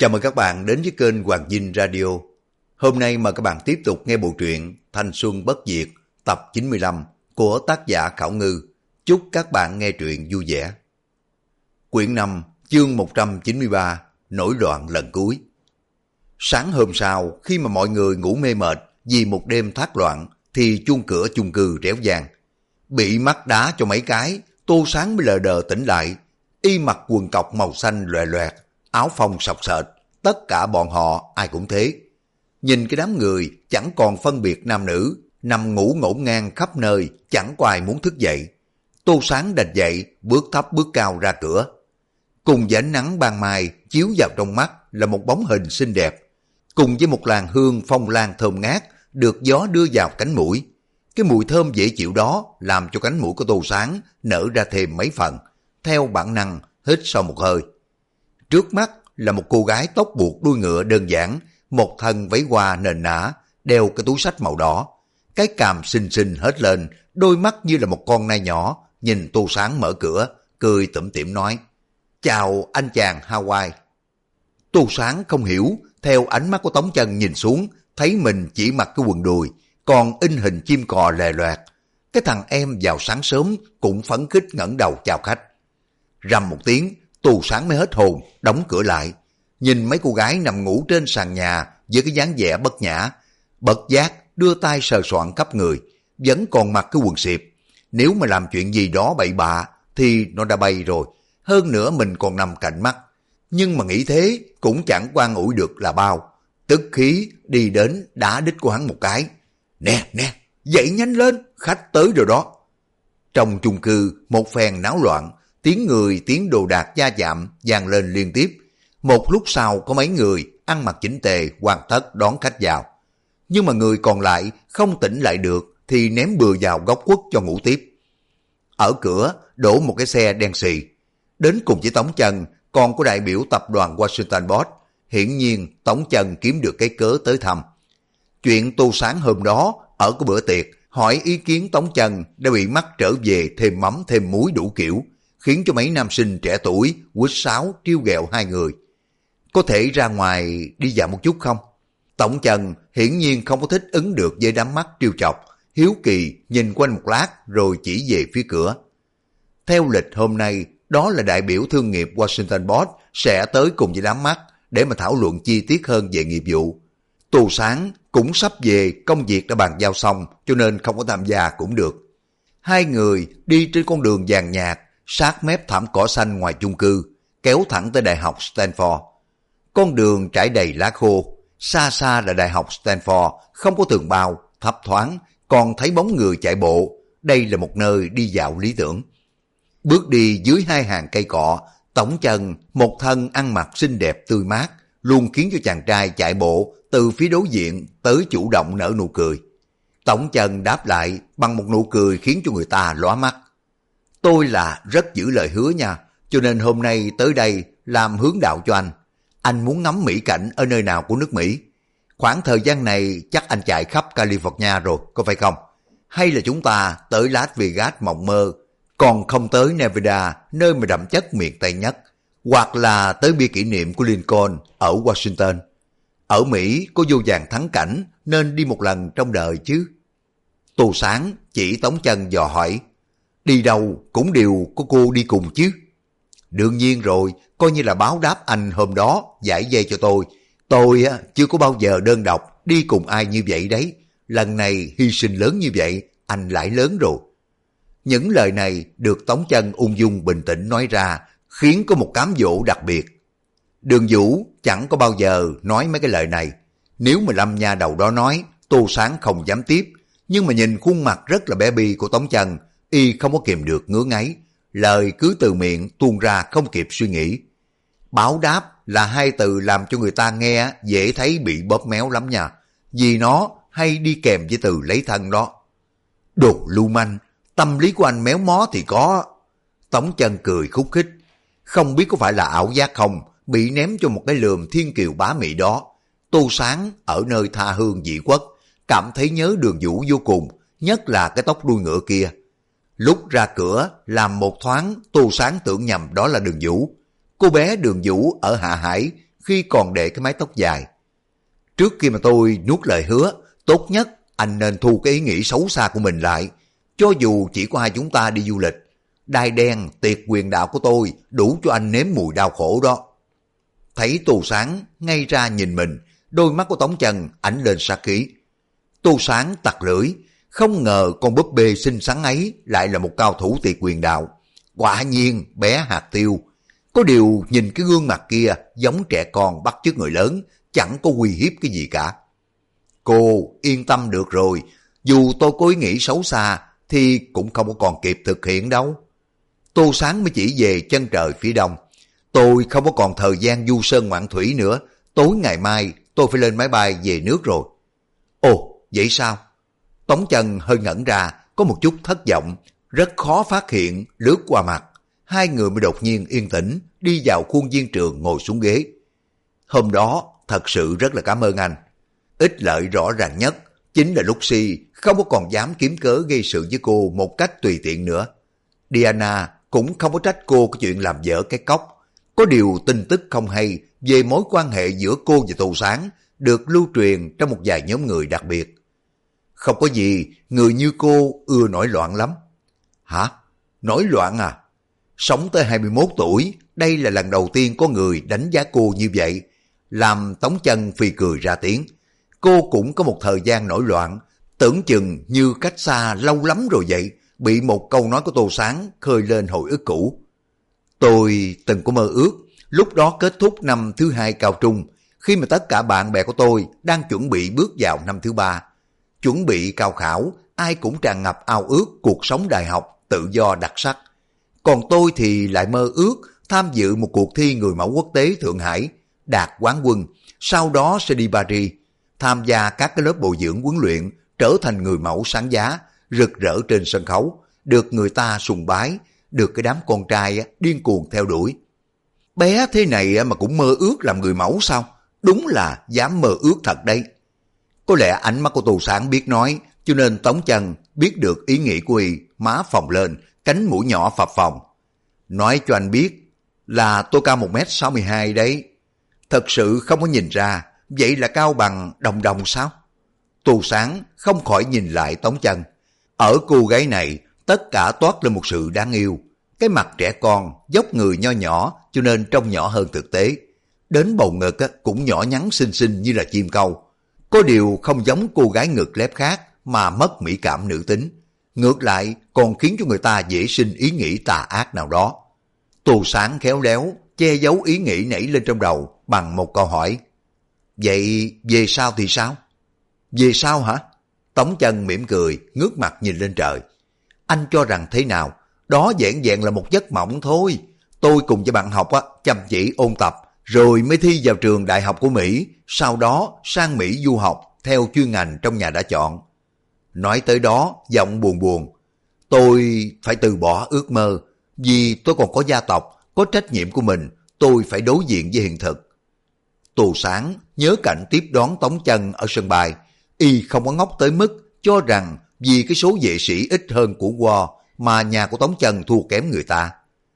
Chào mừng các bạn đến với kênh Hoàng Dinh Radio. Hôm nay mời các bạn tiếp tục nghe bộ truyện Thanh Xuân Bất Diệt tập 95 của tác giả Khảo Ngư. Chúc các bạn nghe truyện vui vẻ. Quyển 5, chương 193, nổi loạn lần cuối. Sáng hôm sau, khi mà mọi người ngủ mê mệt vì một đêm thác loạn, thì chuông cửa chung cư réo vang. Bị mắt đá cho mấy cái, Tô Sáng mới lờ đờ tỉnh lại. Y mặc quần cộc màu xanh loè loẹt, áo phông sọc sệt, tất cả bọn họ ai cũng thế. Nhìn cái đám người chẳng còn phân biệt nam nữ, nằm ngủ ngổn ngang khắp nơi, chẳng có ai muốn thức dậy. Tô Sáng đành dậy, bước thấp bước cao ra cửa. Cùng với ánh nắng ban mai chiếu vào trong mắt là một bóng hình xinh đẹp, cùng với một làn hương phong lan thơm ngát được gió đưa vào cánh mũi. Cái mùi thơm dễ chịu đó làm cho cánh mũi của Tô Sáng nở ra thêm mấy phần. Theo bản năng hít sâu một hơi. Trước mắt là một cô gái tóc buộc đuôi ngựa đơn giản, một thân váy hoa nền nã, đeo cái túi xách màu đỏ. Cái cằm xinh xinh hết lên, đôi mắt như là một con nai nhỏ, nhìn Tô Sáng mở cửa, cười tủm tỉm nói: "Chào anh chàng Hawaii." Tô Sáng không hiểu, theo ánh mắt của Tống Chân nhìn xuống, thấy mình chỉ mặc cái quần đùi, còn in hình chim cò lè loẹt. Cái thằng em vào sáng sớm cũng phấn khích ngẩng đầu chào khách. Rầm một tiếng, Tô Sáng mới hết hồn, đóng cửa lại. Nhìn mấy cô gái nằm ngủ trên sàn nhà với cái dáng vẻ bất nhã, bất giác đưa tay sờ soạn khắp người, vẫn còn mặc cái quần xịp. Nếu mà làm chuyện gì đó bậy bạ thì nó đã bay rồi, hơn nữa mình còn nằm cạnh mắt. Nhưng mà nghĩ thế cũng chẳng quan ủi được là bao. Tức khí đi đến đá đít của hắn một cái. Nè, dậy nhanh lên, khách tới rồi đó." Trong chung cư một phen náo loạn, tiếng người tiếng đồ đạc va chạm vang lên liên tiếp. Một lúc sau có mấy người ăn mặc chỉnh tề hoàn tất đón khách vào. Nhưng mà người còn lại không tỉnh lại được thì ném bừa vào góc khuất cho ngủ tiếp. Ở cửa đổ một cái xe đen xì. Đến cùng với Tống Chân còn có đại biểu tập đoàn Washington Post. Hiển nhiên Tống Chân kiếm được cái cớ tới thăm. Chuyện Tô Sáng hôm đó ở cái bữa tiệc hỏi ý kiến Tống Chân đã bị mắc trở về thêm mắm thêm muối đủ kiểu, khiến cho mấy nam sinh trẻ tuổi quýt sáo trêu ghẹo hai người. "Có thể ra ngoài đi dạo một chút không?" Tống Chân hiển nhiên không có thích ứng được với đám mắt trêu chọc, hiếu kỳ nhìn quanh một lát rồi chỉ về phía cửa. Theo lịch hôm nay, đó là đại biểu thương nghiệp Washington Post sẽ tới cùng với đám mắt để mà thảo luận chi tiết hơn về nghiệp vụ. Tô Sáng cũng sắp về, công việc đã bàn giao xong cho nên không có tham gia cũng được. Hai người đi trên con đường vàng nhạt sát mép thảm cỏ xanh ngoài chung cư, kéo thẳng tới Đại học Stanford. Con đường trải đầy lá khô, xa xa là Đại học Stanford, không có tường bao, thấp thoáng, còn thấy bóng người chạy bộ. Đây là một nơi đi dạo lý tưởng. Bước đi dưới hai hàng cây cọ, Tống Chân một thân ăn mặc xinh đẹp tươi mát, luôn khiến cho chàng trai chạy bộ từ phía đối diện tới chủ động nở nụ cười. Tống Chân đáp lại bằng một nụ cười khiến cho người ta lóa mắt. "Tôi là rất giữ lời hứa nha, cho nên hôm nay tới đây làm hướng đạo cho anh. Anh muốn ngắm mỹ cảnh ở nơi nào của nước Mỹ? Khoảng thời gian này chắc anh chạy khắp California rồi, có phải không? Hay là chúng ta tới Las Vegas mộng mơ, còn không tới Nevada, nơi mà đậm chất miền Tây nhất, hoặc là tới bia kỷ niệm của Lincoln ở Washington. Ở Mỹ có vô vàn thắng cảnh nên đi một lần trong đời chứ." Tô Sáng chỉ Tống Chân dò hỏi: "Đi đâu cũng đều có cô đi cùng chứ?" "Đương nhiên rồi, coi như là báo đáp anh hôm đó giải dây cho tôi. Tôi chưa có bao giờ đơn độc đi cùng ai như vậy đấy. Lần này hy sinh lớn như vậy, anh lại lớn rồi." Những lời này được Tống Chân ung dung bình tĩnh nói ra, khiến có một cám dỗ đặc biệt. Đường Vũ chẳng có bao giờ nói mấy cái lời này. Nếu mà Lâm nha đầu đó nói, Tô Sáng không dám tiếp. Nhưng mà nhìn khuôn mặt rất là bé bi của Tống Chân, y không có kìm được ngứa ngáy. Lời cứ từ miệng tuôn ra không kịp suy nghĩ. Báo đáp là hai từ làm cho người ta nghe dễ thấy bị bóp méo lắm nha. Vì nó hay đi kèm với từ lấy thân đó. "Đồ lưu manh, tâm lý của anh méo mó thì có." Tống Chân cười khúc khích. Không biết có phải là ảo giác không, bị ném cho một cái lườm thiên kiều bá mị đó. Tô Sáng ở nơi tha hương dị quốc, cảm thấy nhớ Đường Vũ vô cùng, nhất là cái tóc đuôi ngựa kia. Lúc ra cửa, làm một thoáng, Tô Sáng tưởng nhầm đó là Đường Vũ. Cô bé Đường Vũ ở Hạ Hải, khi còn để cái mái tóc dài. Trước khi mà tôi nuốt lời hứa, tốt nhất anh nên thu cái ý nghĩ xấu xa của mình lại. Cho dù chỉ có hai chúng ta đi du lịch, đai đen tiệt quyền đạo của tôi đủ cho anh nếm mùi đau khổ đó. Thấy Tô Sáng ngay ra nhìn mình, đôi mắt của Tống Chân ánh lên sát khí. Tô Sáng tặc lưỡi, không ngờ con búp bê xinh xắn ấy lại là một cao thủ tiệt quyền đạo. Quả nhiên bé hạt tiêu. Có điều nhìn cái gương mặt kia giống trẻ con bắt chước người lớn, chẳng có uy hiếp cái gì cả. Cô yên tâm được rồi, dù tôi có ý nghĩ xấu xa thì cũng không có còn kịp thực hiện đâu. Tô Sáng mới chỉ về chân trời phía đông. Tôi không có còn thời gian du sơn ngoạn thủy nữa, tối ngày mai tôi phải lên máy bay về nước rồi. Ồ, vậy sao? Tống Chân hơi ngẩn ra, có một chút thất vọng, rất khó phát hiện lướt qua mặt. Hai người mới đột nhiên yên tĩnh, đi vào khuôn viên trường ngồi xuống ghế. Hôm đó, thật sự rất là cảm ơn anh. Ích lợi rõ ràng nhất, chính là Lucy không có còn dám kiếm cớ gây sự với cô một cách tùy tiện nữa. Diana cũng không có trách cô cái chuyện làm dở cái cốc. Có điều tin tức không hay về mối quan hệ giữa cô và Tô Sáng được lưu truyền trong một vài nhóm người đặc biệt. Không có gì, người như cô ưa nổi loạn lắm. Hả? Nổi loạn à? Sống tới 21 tuổi, đây là lần đầu tiên có người đánh giá cô như vậy. Làm Tống Chân phì cười ra tiếng. Cô cũng có một thời gian nổi loạn, tưởng chừng như cách xa lâu lắm rồi vậy, bị một câu nói của Tô Sáng khơi lên hồi ức cũ. Tôi từng có mơ ước, lúc đó kết thúc năm thứ 2 cao trung, khi mà tất cả bạn bè của tôi đang chuẩn bị bước vào năm thứ 3. Chuẩn bị cao khảo, ai cũng tràn ngập ao ước cuộc sống đại học tự do đặc sắc. Còn tôi thì lại mơ ước tham dự một cuộc thi người mẫu quốc tế Thượng Hải, đạt quán quân, sau đó sẽ đi Paris, tham gia các cái lớp bồi dưỡng huấn luyện, trở thành người mẫu sáng giá, rực rỡ trên sân khấu, được người ta sùng bái, được cái đám con trai điên cuồng theo đuổi. Bé thế này mà cũng mơ ước làm người mẫu sao? Đúng là dám mơ ước thật đấy. Có lẽ ánh mắt của Tô Sáng biết nói, cho nên Tống Chân biết được ý nghĩ của y, má phồng lên, cánh mũi nhỏ phập phồng. Nói cho anh biết là tôi cao 1m62 đấy. Thật sự không có nhìn ra, vậy là cao bằng Đồng Đồng sao? Tô Sáng không khỏi nhìn lại Tống Chân. Ở cô gái này, tất cả toát lên một sự đáng yêu. Cái mặt trẻ con, dốc người nho nhỏ, cho nên trông nhỏ hơn thực tế. Đến bầu ngực cũng nhỏ nhắn xinh xinh như là chim câu. Có điều không giống cô gái ngực lép khác mà mất mỹ cảm nữ tính. Ngược lại còn khiến cho người ta dễ sinh ý nghĩ tà ác nào đó. Tô Sáng khéo léo, che giấu ý nghĩ nảy lên trong đầu bằng một câu hỏi. Vậy về sau thì sao? Về sau hả? Tống Chân mỉm cười, ngước mặt nhìn lên trời. Anh cho rằng thế nào? Đó vẹn vẹn là một giấc mộng thôi. Tôi cùng với bạn học chăm chỉ ôn tập, rồi mới thi vào trường đại học của Mỹ, sau đó sang Mỹ du học theo chuyên ngành trong nhà đã chọn. Nói tới đó, giọng buồn buồn. Tôi phải từ bỏ ước mơ, vì tôi còn có gia tộc, có trách nhiệm của mình, tôi phải đối diện với hiện thực. Tô Sáng nhớ cảnh tiếp đón Tống Chân ở sân bay, y không có ngốc tới mức cho rằng vì cái số vệ sĩ ít hơn của War mà nhà của Tống Chân thua kém người ta.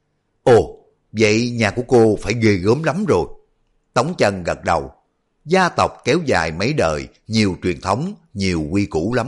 Ồ, vậy nhà của cô phải ghê gớm lắm rồi. Tống Chân gật đầu. Gia tộc kéo dài mấy đời, nhiều truyền thống, nhiều quy củ lắm.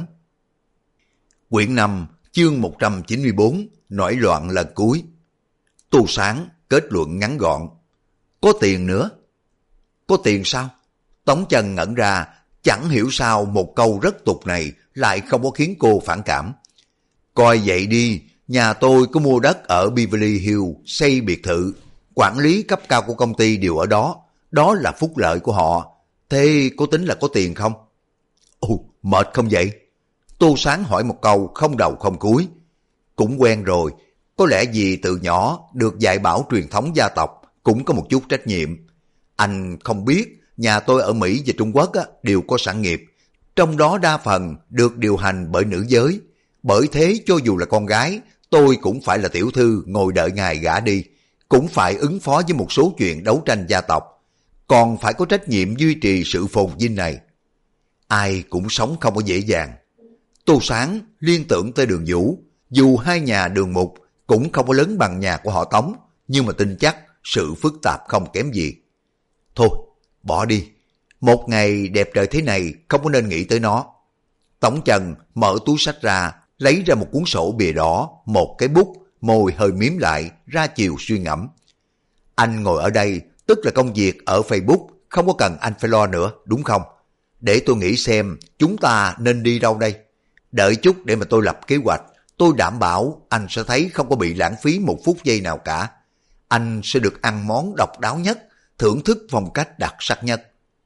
Quyển 5, chương 194, nổi loạn lần cuối. Tô Sáng kết luận ngắn gọn. Có tiền nữa. Có tiền sao? Tống Chân ngẩn ra, chẳng hiểu sao một câu rất tục này lại không có khiến cô phản cảm. Coi vậy đi, nhà tôi có mua đất ở Beverly Hills xây biệt thự, quản lý cấp cao của công ty đều ở đó, đó là phúc lợi của họ. Thế có tính là có tiền không? Ồ, mệt không vậy? Tô Sáng hỏi một câu không đầu không cuối. Cũng quen rồi, có lẽ vì từ nhỏ được dạy bảo truyền thống gia tộc cũng có một chút trách nhiệm. Anh không biết, nhà tôi ở Mỹ và Trung Quốc đều có sản nghiệp, trong đó đa phần được điều hành bởi nữ giới. Bởi thế cho dù là con gái, tôi cũng phải là tiểu thư ngồi đợi ngài gả đi, cũng phải ứng phó với một số chuyện đấu tranh gia tộc, còn phải có trách nhiệm duy trì sự phồn vinh này. Ai cũng sống không có dễ dàng. Tô Sáng liên tưởng tới Đường Vũ, dù hai nhà Đường Mục cũng không có lớn bằng nhà của họ Tống, nhưng mà tin chắc sự phức tạp không kém gì. Thôi, bỏ đi. Một ngày đẹp trời thế này không có nên nghĩ tới nó. Tống Trần mở túi sách ra, lấy ra một cuốn sổ bìa đỏ, một cái bút, môi hơi mím lại, ra chiều suy ngẫm. Anh ngồi ở đây, tức là công việc ở Facebook, không có cần anh phải lo nữa, đúng không? Để tôi nghĩ xem chúng ta nên đi đâu đây. Đợi chút để mà tôi lập kế hoạch, tôi đảm bảo anh sẽ thấy không có bị lãng phí một phút giây nào cả. Anh sẽ được ăn món độc đáo nhất, thưởng thức phong cách đặc sắc nhất.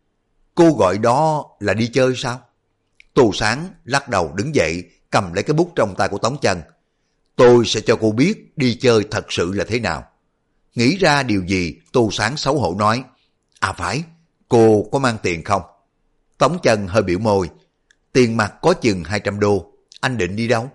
Cô gọi đó là đi chơi sao? Tô Sáng lắc đầu đứng dậy, cầm lấy cái bút trong tay của Tống Trần. Tôi sẽ cho cô biết đi chơi thật sự là thế nào. Nghĩ ra điều gì, Tô Sáng xấu hổ nói. À phải, cô có mang tiền không? Tống Trần hơi biểu môi. Tiền mặt có chừng 200 đô, anh định đi đâu?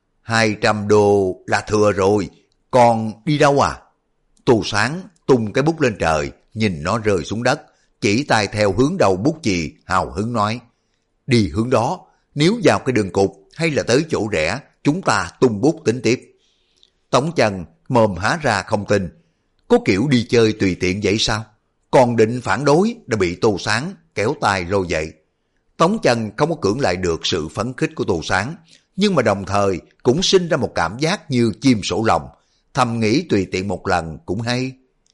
200 đô là thừa rồi, còn đi đâu à? Tô Sáng tung cái bút lên trời, nhìn nó rơi xuống đất, chỉ tay theo hướng đầu bút chì, hào hứng nói. Đi hướng đó, nếu vào cái đường cụt hay là tới chỗ rẽ, chúng ta tung bút tính tiếp. Tống Trần mồm há ra không tin. Có kiểu đi chơi tùy tiện vậy sao? Còn định phản đối đã bị Tô Sáng kéo tay lôi dậy. Tống Trần không có cưỡng lại được sự phấn khích của Tô Sáng, nhưng mà đồng thời cũng sinh ra một cảm giác như chim sổ lòng, thầm nghĩ tùy tiện một lần cũng hay.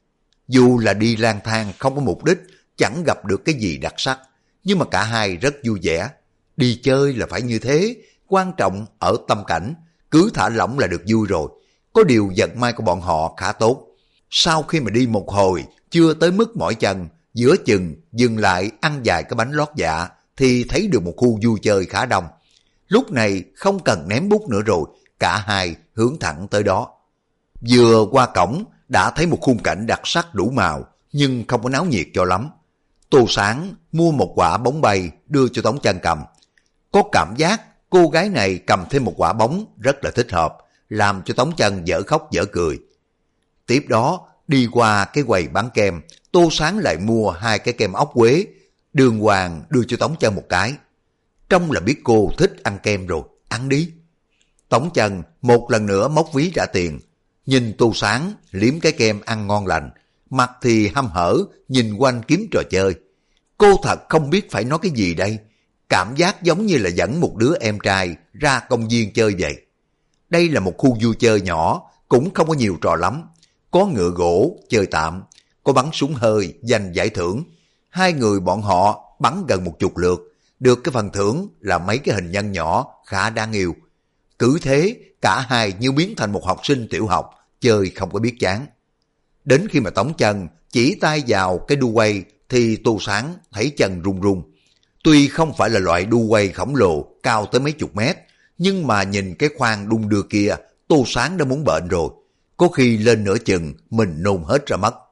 Dù là đi lang thang không có mục đích, chẳng gặp được cái gì đặc sắc, nhưng mà cả hai rất vui vẻ. Đi chơi là phải như thế, quan trọng ở tâm cảnh, cứ thả lỏng là được vui rồi. Có điều vận may của bọn họ khá tốt. Sau khi mà đi một hồi, chưa tới mức mỏi chân, giữa chừng dừng lại ăn vài cái bánh lót dạ, thì thấy được một khu vui chơi khá đông. Lúc này không cần ném bút nữa rồi, cả hai hướng thẳng tới đó. Vừa qua cổng đã thấy một khung cảnh đặc sắc đủ màu, nhưng không có náo nhiệt cho lắm. Tô Sáng mua một quả bóng bay đưa cho Tống Trần cầm. Có cảm giác cô gái này cầm thêm một quả bóng rất là thích hợp, làm cho Tống Trần dở khóc dở cười. Tiếp đó đi qua cái quầy bán kem, Tô Sáng lại mua 2 cái kem ốc quế, đường hoàng đưa cho Tống Trần một cái. Trông là biết cô thích ăn kem rồi, ăn đi. Tống Trần một lần nữa móc ví trả tiền, nhìn Tô Sáng liếm cái kem ăn ngon lành, mặt thì hăm hở nhìn quanh kiếm trò chơi. Cô thật không biết phải nói cái gì đây, cảm giác giống như là dẫn một đứa em trai ra công viên chơi vậy. Đây là một khu vui chơi nhỏ, cũng không có nhiều trò lắm. Có ngựa gỗ chơi tạm, có bắn súng hơi giành giải thưởng. 2 người bọn họ bắn gần 10 lượt, được cái phần thưởng là mấy cái hình nhân nhỏ khá đáng yêu. Cứ thế cả hai như biến thành một học sinh tiểu học, chơi không có biết chán. Đến khi mà Tống Trần chỉ tay vào cái đu quay thì Tô Sáng thấy chân run run. Tuy không phải là loại đu quay khổng lồ cao tới mấy chục mét, nhưng mà nhìn cái khoang đung đưa kia, Tô Sáng đã muốn bệnh rồi. Có khi lên nửa chừng mình nôn hết ra mất.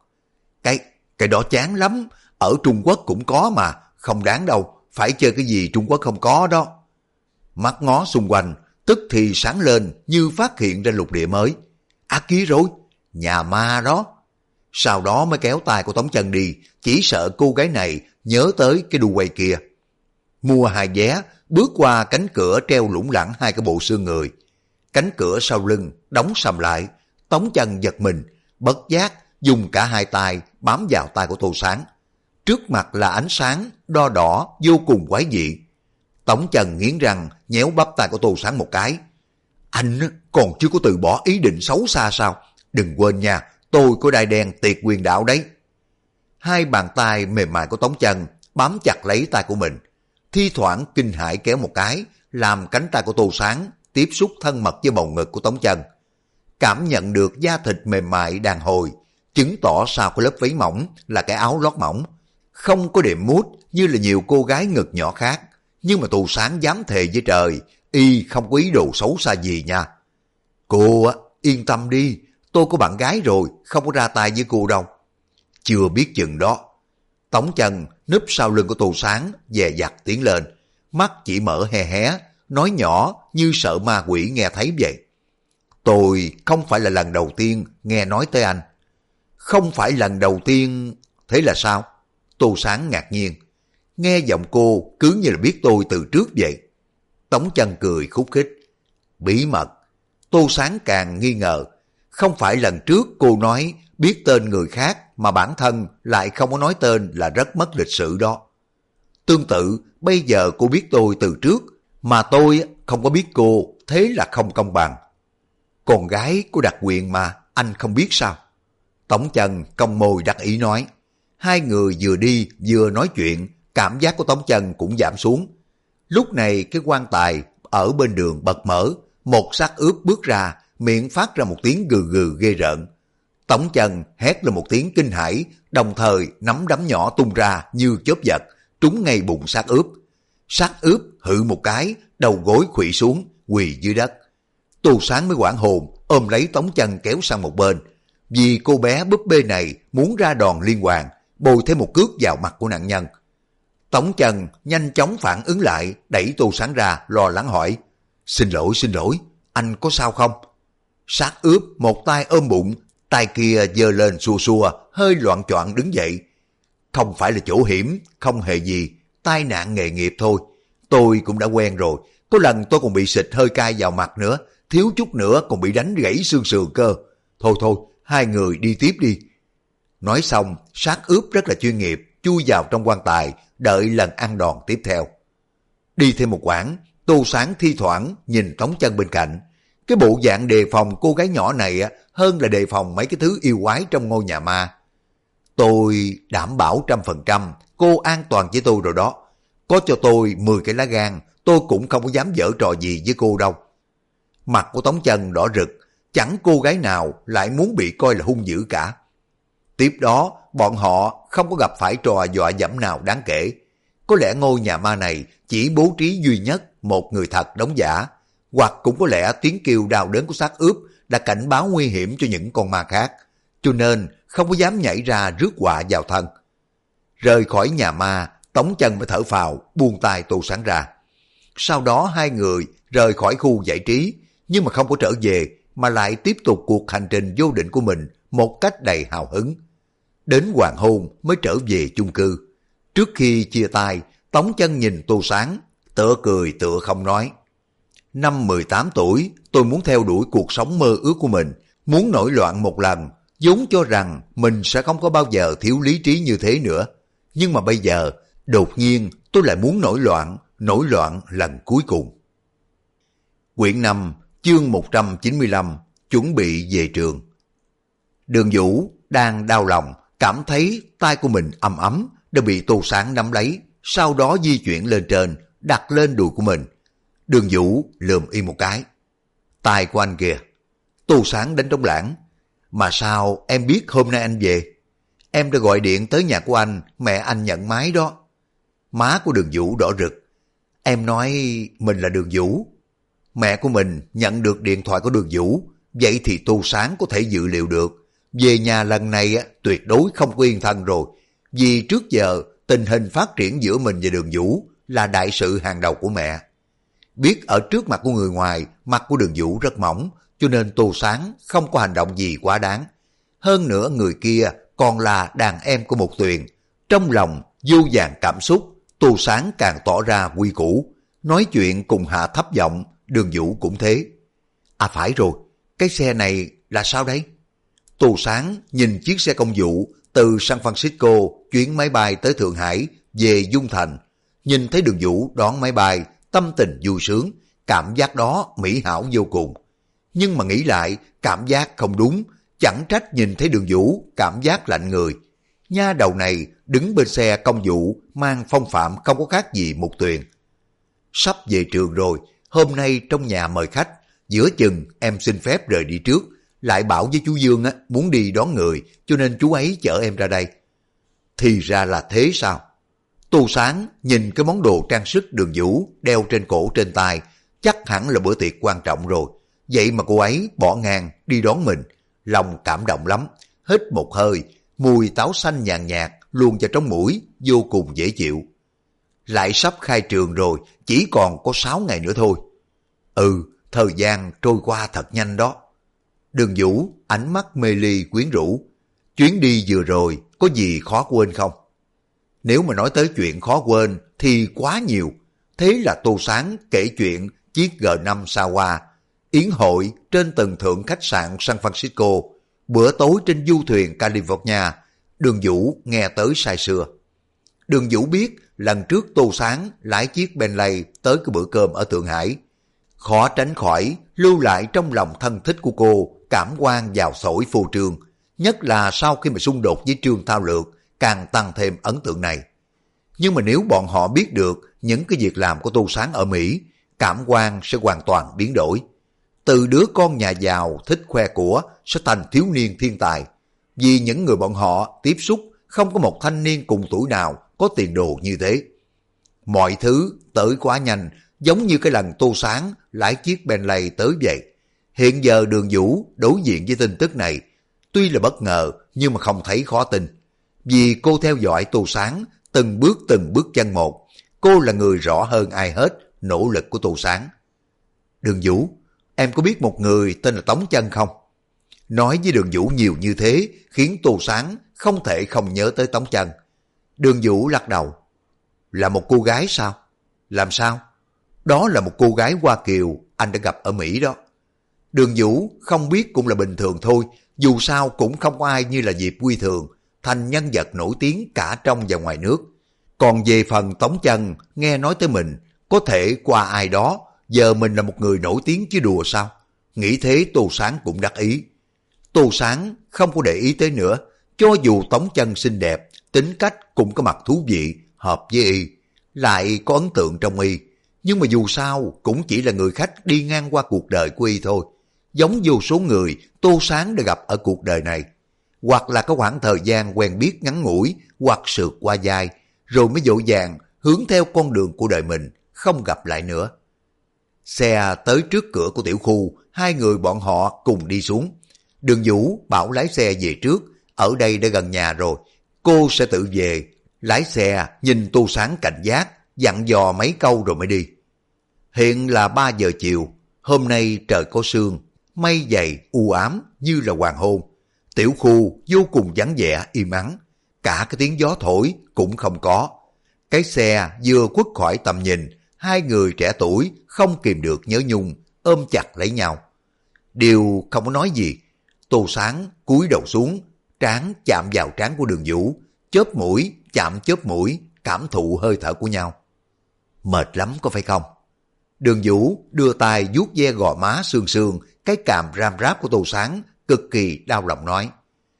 Cái đó chán lắm, ở Trung Quốc cũng có mà, không đáng đâu, phải chơi cái gì Trung Quốc không có đó. Mắt ngó xung quanh, tức thì sáng lên như phát hiện ra lục địa mới. À kia rồi, nhà ma đó. Sau đó mới kéo tay của Tống Trần đi, chỉ sợ cô gái này nhớ tới cái đu quay kia. Mua 2 vé, bước qua cánh cửa treo lủng lẳng 2 cái bộ xương người. Cánh cửa sau lưng đóng sầm lại, Tống Trần giật mình, bất giác dùng cả 2 tay bám vào tay của Tô Sáng. Trước mặt là ánh sáng đo đỏ vô cùng quái dị. Tống Trần nghiến răng nhéo bắp tay của Tô Sáng một cái. Anh còn chưa có từ bỏ ý định xấu xa sao? Đừng quên nha, tôi có đai đen tiệt quyền đạo đấy. 2 bàn tay mềm mại của Tống Trần bám chặt lấy tay của mình. Thi thoảng kinh hãi kéo một cái, làm cánh tay của Tô Sáng tiếp xúc thân mật với bầu ngực của Tống Trần. Cảm nhận được da thịt mềm mại đàn hồi, chứng tỏ sau cái lớp váy mỏng là cái áo lót mỏng. Không có đệm mút như là nhiều cô gái ngực nhỏ khác, nhưng mà Tô Sáng dám thề với trời, y không có ý đồ xấu xa gì nha. Cô á, yên tâm đi, tôi có bạn gái rồi, không có ra tay với cô đâu. Chưa biết chừng đó. Tống Trần núp sau lưng của Tô Sáng, dè dặt tiến lên, mắt chỉ mở hé hé, nói nhỏ như sợ ma quỷ nghe thấy vậy. Tôi không phải là lần đầu tiên nghe nói tới anh. Không phải lần đầu tiên, thế là sao? Tô Sáng ngạc nhiên. Nghe giọng cô cứ như là biết tôi từ trước vậy. Tống Trần cười khúc khích. Bí mật. Tô Sáng càng nghi ngờ. Không phải lần trước cô nói biết tên người khác mà bản thân lại không có nói tên là rất mất lịch sự đó. Tương tự, bây giờ cô biết tôi từ trước, mà tôi không có biết cô, thế là không công bằng. Con gái có đặc quyền mà, anh không biết sao? Tống Chân cong môi đắc ý nói. Hai người vừa đi vừa nói chuyện, cảm giác của Tống Chân cũng giảm xuống. Lúc này cái quan tài ở bên đường bật mở, một xác ướp bước ra, miệng phát ra một tiếng gừ gừ ghê rợn. Tống Chân hét lên một tiếng kinh hãi, đồng thời nắm đấm nhỏ tung ra như chớp giật, trúng ngay bụng xác ướp. Xác ướp hự một cái, đầu gối khuỵu xuống, quỳ dưới đất. Tô Sáng mới hoảng hồn, ôm lấy Tống Chân kéo sang một bên. Vì cô bé búp bê này muốn ra đòn liên hoàn, bồi thêm một cước vào mặt của nạn nhân. Tống Chân nhanh chóng phản ứng lại, đẩy Tô Sáng ra, lo lắng hỏi. Xin lỗi, anh có sao không? Xác ướp một tay ôm bụng, tay kia giơ lên xua xua, hơi loạn choạng đứng dậy. Không phải là chỗ hiểm, không hề gì, tai nạn nghề nghiệp thôi. Tôi cũng đã quen rồi, có lần tôi còn bị xịt hơi cay vào mặt nữa, thiếu chút nữa còn bị đánh gãy xương sườn cơ. Thôi, hai người đi tiếp đi. Nói xong, xác ướp rất là chuyên nghiệp, chui vào trong quan tài, đợi lần ăn đòn tiếp theo. Đi thêm một quãng, Tô Sáng thi thoảng nhìn Tống Chân bên cạnh. Cái bộ dạng đề phòng cô gái nhỏ này hơn là đề phòng mấy cái thứ yêu quái trong ngôi nhà ma. Tôi đảm bảo 100% cô an toàn với tôi rồi đó. Có cho tôi 10 cái lá gan, tôi cũng không có dám giở trò gì với cô đâu. Mặt của Tống Chân đỏ rực, chẳng cô gái nào lại muốn bị coi là hung dữ cả. Tiếp đó, bọn họ không có gặp phải trò dọa dẫm nào đáng kể. Có lẽ ngôi nhà ma này chỉ bố trí duy nhất một người thật đóng giả, hoặc cũng có lẽ tiếng kêu đau đớn của xác ướp đã cảnh báo nguy hiểm cho những con ma khác, cho nên không có dám nhảy ra rước họa vào thân. Rời khỏi nhà ma, Tống Chân mới thở phào, buông tay Tô Sáng ra. Sau đó hai người rời khỏi khu giải trí, nhưng mà không có trở về, mà lại tiếp tục cuộc hành trình vô định của mình một cách đầy hào hứng. Đến hoàng hôn mới trở về chung cư. Trước khi chia tay, Tống Chân nhìn Tô Sáng, tựa cười tựa không nói. Năm 18 tuổi, tôi muốn theo đuổi cuộc sống mơ ước của mình, muốn nổi loạn một lần, vốn cho rằng mình sẽ không có bao giờ thiếu lý trí như thế nữa. Nhưng mà bây giờ, đột nhiên tôi lại muốn nổi loạn lần cuối cùng. Quyển 5, chương 195, chuẩn bị về trường. Đường Vũ đang đau lòng, cảm thấy tay của mình ấm ấm, đã bị Tô Sáng nắm lấy, sau đó di chuyển lên trên, đặt lên đùi của mình. Đường Vũ lườm y một cái. Tay của anh kìa. Tô Sáng đánh trống lãng. Mà sao em biết hôm nay anh về? Em đã gọi điện tới nhà của anh, mẹ anh nhận máy đó. Má của Đường Vũ đỏ rực. Em nói mình là Đường Vũ. Mẹ của mình nhận được điện thoại của Đường Vũ, vậy thì Tô Sáng có thể dự liệu được. Về nhà lần này tuyệt đối không có yên thân rồi, vì trước giờ tình hình phát triển giữa mình và Đường Vũ là đại sự hàng đầu của mẹ. Biết ở trước mặt của người ngoài, mặt của Đường Vũ rất mỏng, cho nên Tô Sáng không có hành động gì quá đáng. Hơn nữa người kia còn là đàn em của Một Tuyền. Trong lòng vô vàn cảm xúc, Tô Sáng càng tỏ ra quy củ. Nói chuyện cùng hạ thấp giọng, Đường Vũ cũng thế. À phải rồi, cái xe này là sao đấy? Tô Sáng nhìn chiếc xe công vụ từ San Francisco chuyến máy bay tới Thượng Hải về Dung Thành. Nhìn thấy Đường Vũ đón máy bay, tâm tình vui sướng, cảm giác đó mỹ hảo vô cùng. Nhưng mà nghĩ lại, cảm giác không đúng, chẳng trách nhìn thấy Đường Vũ, cảm giác lạnh người. Nha đầu này đứng bên xe công vụ mang phong phạm không có khác gì Một Tuyền. Sắp về trường rồi, hôm nay trong nhà mời khách, giữa chừng em xin phép rời đi trước, lại bảo với chú Dương muốn đi đón người, cho nên chú ấy chở em ra đây. Thì ra là thế sao? Tô Sáng nhìn cái món đồ trang sức Đường Vũ đeo trên cổ trên tay, chắc hẳn là bữa tiệc quan trọng rồi. Vậy mà cô ấy bỏ ngang đi đón mình, lòng cảm động lắm. Hít một hơi, mùi táo xanh nhàn nhạt luôn vào trong mũi, vô cùng dễ chịu. Lại sắp khai trường rồi, chỉ còn có 6 ngày nữa thôi. Thời gian trôi qua thật nhanh đó. Đường Vũ ánh mắt mê ly quyến rũ. Chuyến đi vừa rồi có gì khó quên không? Nếu mà nói tới chuyện khó quên thì quá nhiều. Thế là Tô Sáng kể chuyện chiếc G5 xa hoa, yến hội trên tầng thượng khách sạn San Francisco, bữa tối trên du thuyền California, Đường Vũ nghe tới say sưa. Đường Vũ biết lần trước Tô Sáng lái chiếc Bentley tới cái bữa cơm ở Thượng Hải. Khó tránh khỏi lưu lại trong lòng thân thích của cô cảm quan vào sỏi phô trương, nhất là sau khi mà xung đột với Trương Thao Lược càng tăng thêm ấn tượng này. Nhưng mà nếu bọn họ biết được những cái việc làm của Tô Sáng ở Mỹ, cảm quan sẽ hoàn toàn biến đổi. Từ đứa con nhà giàu thích khoe của sẽ thành thiếu niên thiên tài. Vì những người bọn họ tiếp xúc không có một thanh niên cùng tuổi nào có tiền đồ như thế. Mọi thứ tới quá nhanh, giống như cái lần Tô Sáng lái chiếc Bentley tới vậy. Hiện giờ Đường Vũ đối diện với tin tức này, tuy là bất ngờ nhưng mà không thấy khó tin. Vì cô theo dõi Tô Sáng từng bước chân một, cô là người rõ hơn ai hết nỗ lực của Tô Sáng. Đường Vũ, em có biết một người tên là Tống Chân không? Nói với Đường Vũ nhiều như thế khiến Tô Sáng không thể không nhớ tới Tống Chân. Đường Vũ lắc đầu. Là một cô gái sao? Làm sao? Đó là một cô gái Hoa Kiều anh đã gặp ở Mỹ đó. Đường Vũ không biết cũng là bình thường thôi, dù sao cũng không có ai như là Diệp Quy Thường, thành nhân vật nổi tiếng cả trong và ngoài nước. Còn về phần Tống Chân, nghe nói tới mình, có thể qua ai đó, giờ mình là một người nổi tiếng chứ đùa sao? Nghĩ thế Tô Sáng cũng đắc ý. Tô Sáng không có để ý tới nữa, cho dù Tống Chân xinh đẹp, tính cách cũng có mặt thú vị, hợp với y, lại có ấn tượng trong y. Nhưng mà dù sao cũng chỉ là người khách đi ngang qua cuộc đời của y thôi. Giống vô số người Tô Sáng đã gặp ở cuộc đời này. Hoặc là có khoảng thời gian quen biết ngắn ngủi, hoặc sượt qua vai, rồi mới dỗ dàng hướng theo con đường của đời mình, không gặp lại nữa. Xe tới trước cửa của tiểu khu, hai người bọn họ cùng đi xuống. Đường Vũ bảo lái xe về trước, ở đây đã gần nhà rồi, cô sẽ tự về. Lái xe nhìn Tô Sáng cảnh giác, dặn dò mấy câu rồi mới đi. Hiện là 3 giờ chiều, hôm nay trời có sương, mây dày u ám như là hoàng hôn. Tiểu khu vô cùng vắng vẻ im ắng, cả cái tiếng gió thổi cũng không có. Cái xe vừa khuất khỏi tầm nhìn, hai người trẻ tuổi không kìm được nhớ nhung, ôm chặt lấy nhau. Điều không có nói gì, Tô Sáng cúi đầu xuống, trán chạm vào trán của Đường Vũ, chớp mũi chạm chớp mũi, cảm thụ hơi thở của nhau. Mệt lắm có phải không? Đường Vũ đưa tay vuốt ve gò má sương sương, cái cằm ram ráp của Tô Sáng, cực kỳ đau lòng nói.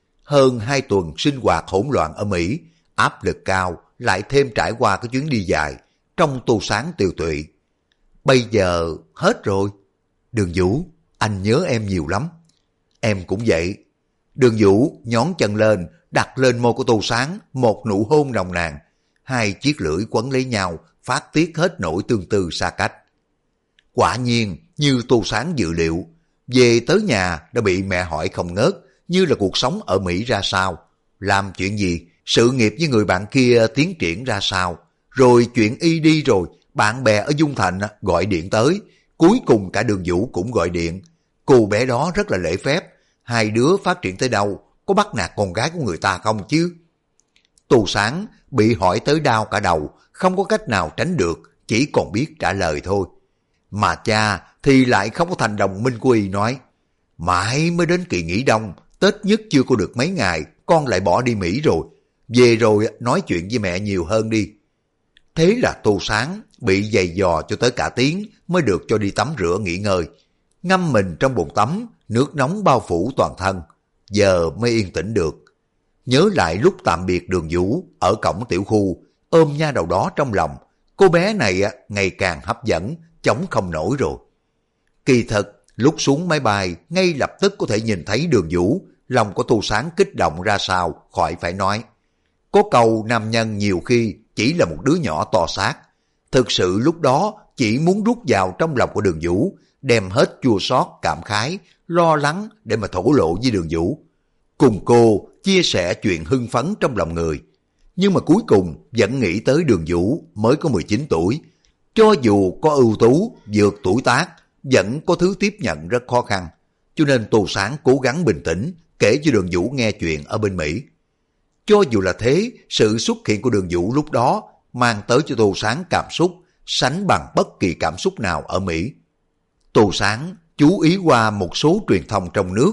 Hơn 2 tuần sinh hoạt hỗn loạn ở Mỹ, áp lực cao, lại thêm trải qua cái chuyến đi dài, trong Tô Sáng tiều tụy. Bây giờ hết rồi. Đường Vũ, anh nhớ em nhiều lắm. Em cũng vậy. Đường Vũ nhón chân lên, đặt lên môi của Tô Sáng một nụ hôn nồng nàn. Hai chiếc lưỡi quấn lấy nhau, phát tiết hết nỗi tương tư xa cách. Quả nhiên như Tô Sáng dự liệu, về tới nhà đã bị mẹ hỏi không ngớt, như là cuộc sống ở Mỹ ra sao, làm chuyện gì, sự nghiệp với người bạn kia tiến triển ra sao, rồi chuyện y đi rồi, bạn bè ở Dung Thành gọi điện tới, cuối cùng cả Đường Vũ cũng gọi điện. Cô bé đó rất là lễ phép, hai đứa phát triển tới đâu, có bắt nạt con gái của người ta không chứ? Tô Sáng bị hỏi tới đau cả đầu, không có cách nào tránh được, chỉ còn biết trả lời thôi. Mà cha thì lại không có thành đồng minh của y, nói, mãi mới đến kỳ nghỉ đông, Tết nhất chưa có được mấy ngày, con lại bỏ đi Mỹ rồi, về rồi nói chuyện với mẹ nhiều hơn đi. Thế là Tô Sáng bị giày dò cho tới cả tiếng mới được cho đi tắm rửa nghỉ ngơi. Ngâm mình trong bồn tắm, nước nóng bao phủ toàn thân, giờ mới yên tĩnh được. Nhớ lại lúc tạm biệt Đường Vũ ở cổng tiểu khu, ôm nha đầu đó trong lòng, cô bé này ngày càng hấp dẫn, chống không nổi rồi. Kỳ thật, lúc xuống máy bay, ngay lập tức có thể nhìn thấy Đường Vũ, lòng của Tô Sáng kích động ra sao, khỏi phải nói. Có câu nam nhân nhiều khi chỉ là một đứa nhỏ to xác. Thực sự lúc đó chỉ muốn rút vào trong lòng của Đường Vũ, đem hết chua xót, cảm khái, lo lắng để mà thổ lộ với Đường Vũ. Cùng cô chia sẻ chuyện hưng phấn trong lòng người. Nhưng mà cuối cùng vẫn nghĩ tới Đường Vũ mới có 19 tuổi. Cho dù có ưu tú, vượt tuổi tác, vẫn có thứ tiếp nhận rất khó khăn. Cho nên Tô Sáng cố gắng bình tĩnh, kể cho Đường Vũ nghe chuyện ở bên Mỹ. Cho dù là thế, sự xuất hiện của Đường Vũ lúc đó mang tới cho Tô Sáng cảm xúc sánh bằng bất kỳ cảm xúc nào ở Mỹ. Tô Sáng chú ý qua một số truyền thông trong nước,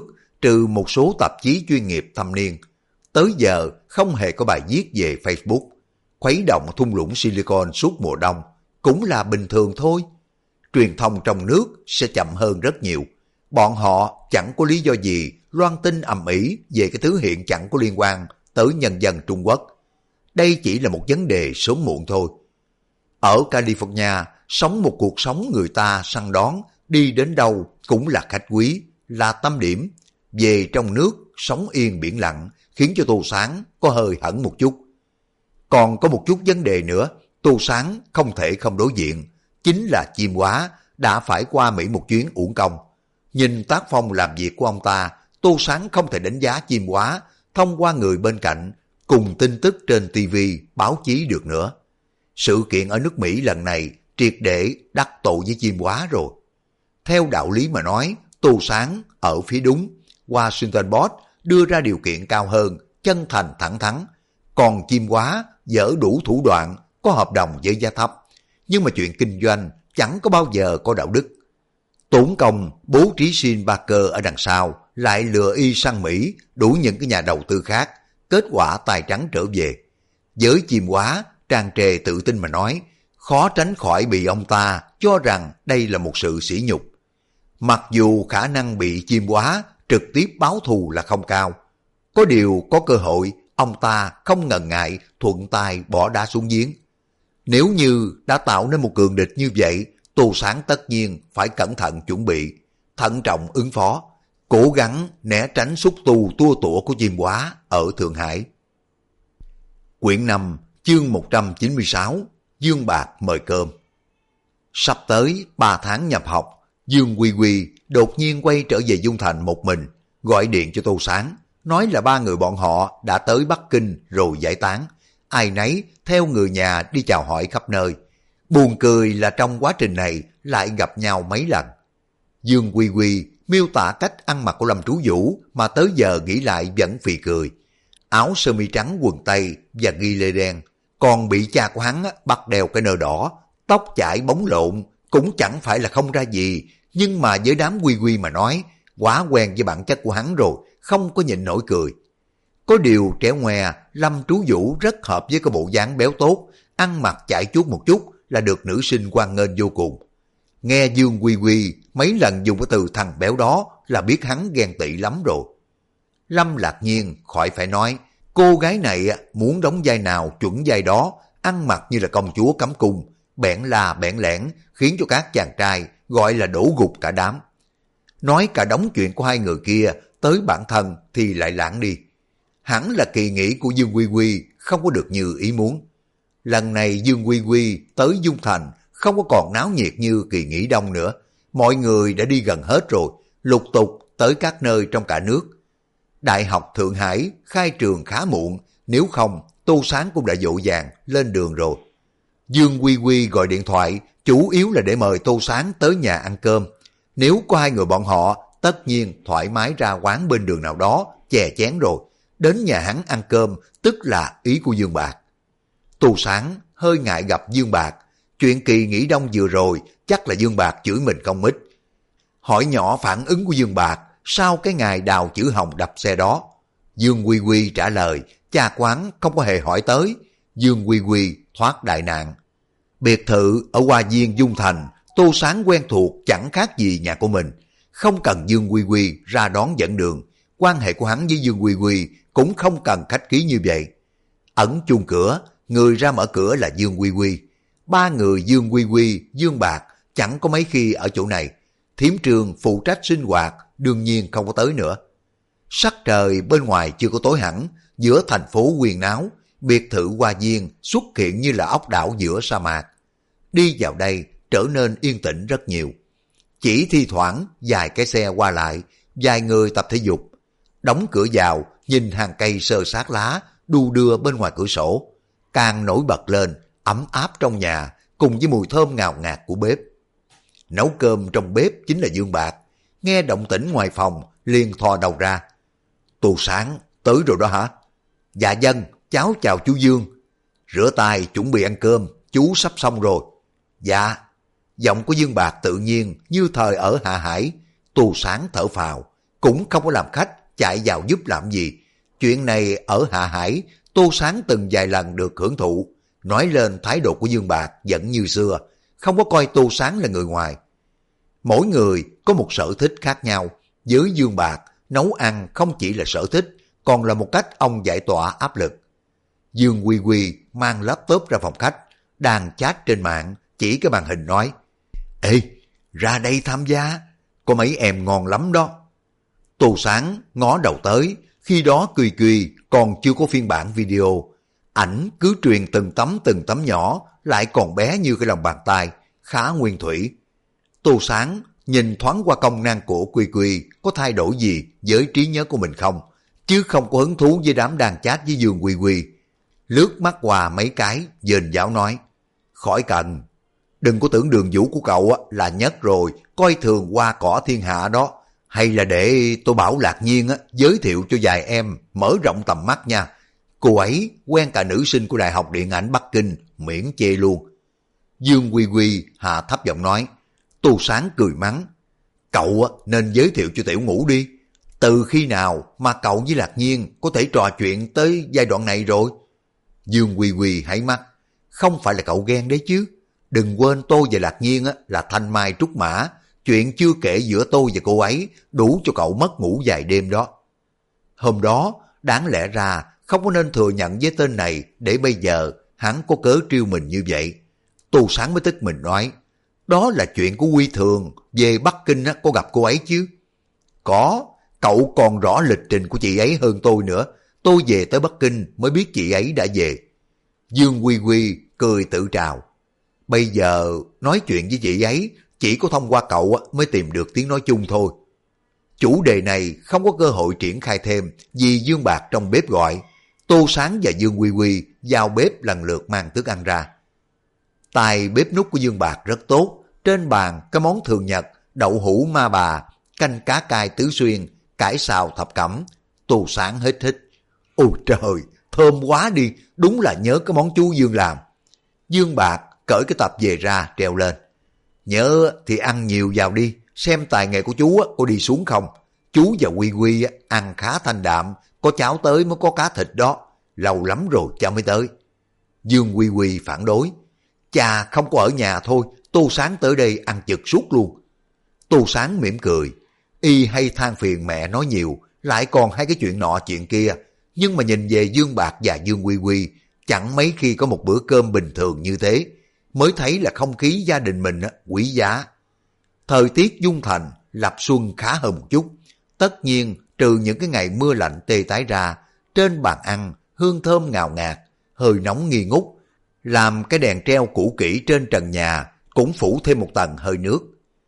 trừ một số tạp chí chuyên nghiệp thâm niên, tới giờ không hề có bài viết về Facebook. Khuấy động thung lũng Silicon suốt mùa đông cũng là bình thường thôi. Truyền thông trong nước sẽ chậm hơn rất nhiều. Bọn họ chẳng có lý do gì loan tin ầm ĩ về cái thứ hiện chẳng có liên quan tới nhân dân Trung Quốc. Đây chỉ là một vấn đề sớm muộn thôi. Ở California, sống một cuộc sống người ta săn đón, đi đến đâu cũng là khách quý, là tâm điểm. Về trong nước, sống yên biển lặng, khiến cho Tô Sáng có hơi hẳn một chút. Còn có một chút vấn đề nữa, Tô Sáng không thể không đối diện. Chính là Chiêm Hóa đã phải qua Mỹ một chuyến uổng công. Nhìn tác phong làm việc của ông ta, Tô Sáng không thể đánh giá Chiêm Hóa thông qua người bên cạnh, cùng tin tức trên TV, báo chí được nữa. Sự kiện ở nước Mỹ lần này triệt để đắc tội với Chiêm Hóa rồi. Theo đạo lý mà nói, Tô Sáng ở phía đúng, Washington Post đưa ra điều kiện cao hơn, chân thành thẳng thắn. Còn Chiêm Hóa dở đủ thủ đoạn, có hợp đồng với giá thấp. Nhưng mà chuyện kinh doanh chẳng có bao giờ có đạo đức. Tốn công bố trí Sean Parker ở đằng sau, lại lừa y sang Mỹ đủ những cái nhà đầu tư khác, kết quả tài trắng trở về. Với Chiêm Hóa, tràn trề tự tin mà nói, khó tránh khỏi bị ông ta cho rằng đây là một sự sỉ nhục. Mặc dù khả năng bị Chiêm Hóa trực tiếp báo thù là không cao, có điều có cơ hội ông ta không ngần ngại thuận tay bỏ đá xuống giếng. Nếu như đã tạo nên một cường địch như vậy, Tô Sáng tất nhiên phải cẩn thận chuẩn bị, thận trọng ứng phó, cố gắng né tránh xúc tu tua tủa của Chiêm Hóa ở Thượng Hải. Quyển 5, chương 196, Dương Bạc mời cơm. Sắp tới 3 tháng nhập học, Dương Quy Quy đột nhiên quay trở về Dung Thành một mình, gọi điện cho Tô Sáng, nói là 3 người bọn họ đã tới Bắc Kinh rồi giải tán, ai nấy theo người nhà đi chào hỏi khắp nơi. Buồn cười là trong quá trình này lại gặp nhau mấy lần. Dương Quy Quy miêu tả cách ăn mặc của Lâm Trú Vũ mà tới giờ nghĩ lại vẫn phì cười. Áo sơ mi trắng quần tây và ghi lê đen, còn bị cha của hắn bắt đeo cái nơ đỏ, tóc chải bóng lộn, cũng chẳng phải là không ra gì, nhưng mà với đám Quy Quy mà nói, quá quen với bản chất của hắn rồi, không có nhịn nổi cười. Có điều trẻ ngoe, Lâm Trú Vũ rất hợp với cái bộ dáng béo tốt, ăn mặc chải chuốt một chút là được nữ sinh hoan nghênh vô cùng. Nghe Dương Quy Quy mấy lần dùng cái từ thằng béo đó là biết hắn ghen tị lắm rồi. Lâm Lạc Nhiên khỏi phải nói, cô gái này muốn đóng vai nào chuẩn vai đó, ăn mặc như là công chúa cấm cung, bẽn là bẽn lẽn, khiến cho các chàng trai gọi là đổ gục cả đám. Nói cả đống chuyện của hai người kia, tới bản thân thì lại lãng đi. Hẳn là kỳ nghỉ của Dương Quy Quy không có được như ý muốn. Lần này Dương Quy Quy tới Dung Thành không có còn náo nhiệt như kỳ nghỉ đông nữa. Mọi người đã đi gần hết rồi, lục tục tới các nơi trong cả nước. Đại học Thượng Hải khai trường khá muộn, nếu không Tô Sáng cũng đã vội vàng lên đường rồi. Dương Quy Quy gọi điện thoại chủ yếu là để mời Tô Sáng tới nhà ăn cơm. Nếu có hai người bọn họ, tất nhiên thoải mái ra quán bên đường nào đó chè chén rồi. Đến nhà hắn ăn cơm tức là ý của Dương Bạc. Tô Sáng hơi ngại gặp Dương Bạc. Chuyện kỳ nghỉ đông vừa rồi chắc là Dương Bạc chửi mình không ít. Hỏi nhỏ phản ứng của Dương Bạc sau cái ngày Đào Chữ Hồng đập xe đó. Dương Quy Quy trả lời cha quán không có hề hỏi tới. Dương Quy Quy thoát đại nạn. Biệt thự ở Hoa Viên Dung Thành, Tô Sáng quen thuộc chẳng khác gì nhà của mình. Không cần Dương Quy Quy ra đón dẫn đường. Quan hệ của hắn với Dương Quy Quy cũng không cần khách khí như vậy. Ẩn chuông cửa, người ra mở cửa là Dương Quy Quy. 3 người Dương Quy Quy, Dương Bạc chẳng có mấy khi ở chỗ này. Thiểm Trường phụ trách sinh hoạt đương nhiên không có tới nữa. Sắc trời bên ngoài chưa có tối hẳn, giữa thành phố huyền náo, biệt thự Hoa Viên xuất hiện như là ốc đảo giữa sa mạc. Đi vào đây trở nên yên tĩnh rất nhiều. Chỉ thi thoảng vài cái xe qua lại, vài người tập thể dục. Đóng cửa vào, nhìn hàng cây sơ sát lá đu đưa bên ngoài cửa sổ, càng nổi bật lên ấm áp trong nhà cùng với mùi thơm ngào ngạt của bếp. Nấu cơm trong bếp chính là Dương Bạc. Nghe động tĩnh ngoài phòng liền thò đầu ra. Tô Sáng tới rồi đó hả? Dạ dân, cháu chào chú Dương. Rửa tay chuẩn bị ăn cơm, chú sắp xong rồi. Dạ. Giọng của Dương Bạc tự nhiên như thời ở Hạ Hải. Tô Sáng thở phào, cũng không có làm khách chạy vào giúp làm gì. Chuyện này ở Hạ Hải, Tô Sáng từng vài lần được hưởng thụ, nói lên thái độ của Dương Bạc vẫn như xưa, không có coi Tô Sáng là người ngoài. Mỗi người có một sở thích khác nhau, với Dương Bạc, nấu ăn không chỉ là sở thích, còn là một cách ông giải tỏa áp lực. Dương Quy Quy mang laptop ra phòng khách, đang chat trên mạng, chỉ cái màn hình nói, ê, ra đây tham gia, có mấy em ngon lắm đó. Tô Sáng ngó đầu tới, khi đó Quy Quy còn chưa có phiên bản video, ảnh cứ truyền từng tấm nhỏ, lại còn bé như cái lòng bàn tay, khá nguyên thủy. Tô Sáng nhìn thoáng qua công năng của Quy Quy có thay đổi gì với trí nhớ của mình không, chứ không có hứng thú với đám đang chat với Dương Quy Quy. Lướt mắt qua mấy cái, dền dảo nói, khỏi cần, đừng có tưởng Đường Vũ của cậu là nhất rồi, coi thường hoa cỏ thiên hạ đó, hay là để tôi bảo Lạc Nhiên giới thiệu cho vài em mở rộng tầm mắt nha. Cô ấy quen cả nữ sinh của Đại học Điện ảnh Bắc Kinh, miễn chê luôn. Dương Quy Quy hạ thấp giọng nói. Tô Sáng cười mắng, cậu nên giới thiệu cho Tiểu Ngũ đi. Từ khi nào mà cậu với Lạc Nhiên có thể trò chuyện tới giai đoạn này rồi? Dương Quy Quy háy mắt, không phải là cậu ghen đấy chứ. Đừng quên tôi và Lạc Nhiên là thanh mai trúc mã, chuyện chưa kể giữa tôi và cô ấy đủ cho cậu mất ngủ vài đêm đó. Hôm đó, đáng lẽ ra không có nên thừa nhận với tên này để bây giờ hắn có cớ trêu mình như vậy. Tô Sáng mới tức mình nói, đó là chuyện của Quy Thường, về Bắc Kinh có gặp cô ấy chứ? Có, cậu còn rõ lịch trình của chị ấy hơn tôi nữa. Tôi về tới Bắc Kinh mới biết chị ấy đã về. Dương Quy Quy cười tự trào. Bây giờ nói chuyện với chị ấy chỉ có thông qua cậu mới tìm được tiếng nói chung thôi. Chủ đề này không có cơ hội triển khai thêm vì Dương Bạc trong bếp gọi. Tô Sáng và Dương Quy Quy vào bếp lần lượt mang thức ăn ra. Tài bếp núc của Dương Bạc rất tốt. Trên bàn cái món thường nhật, đậu hũ ma bà, canh cá cay tứ xuyên, cải xào thập cẩm. Tô Sáng hết thích. Ôi trời, thơm quá đi, đúng là nhớ cái món chú Dương làm. Dương Bạc cởi cái tập về ra treo lên. Nhớ thì ăn nhiều vào đi, xem tài nghệ của chú có đi xuống không. Chú và Quy Quy ăn khá thanh đạm, có cháo tới mới có cá thịt đó. Lâu lắm rồi cha mới tới. Dương Quy Quy phản đối. Cha không có ở nhà thôi, Tô Sáng tới đây ăn chực suốt luôn. Tô Sáng mỉm cười. Y hay than phiền mẹ nói nhiều, lại còn hai cái chuyện nọ chuyện kia. Nhưng mà nhìn về Dương Bạc và Dương Quy Quy, chẳng mấy khi có một bữa cơm bình thường như thế, mới thấy là không khí gia đình mình quý giá. Thời tiết Dung Thành lập xuân khá hơn một chút. Tất nhiên trừ những cái ngày mưa lạnh tê tái ra, trên bàn ăn hương thơm ngào ngạt, hơi nóng nghi ngút, làm cái đèn treo cũ kỹ trên trần nhà cũng phủ thêm một tầng hơi nước.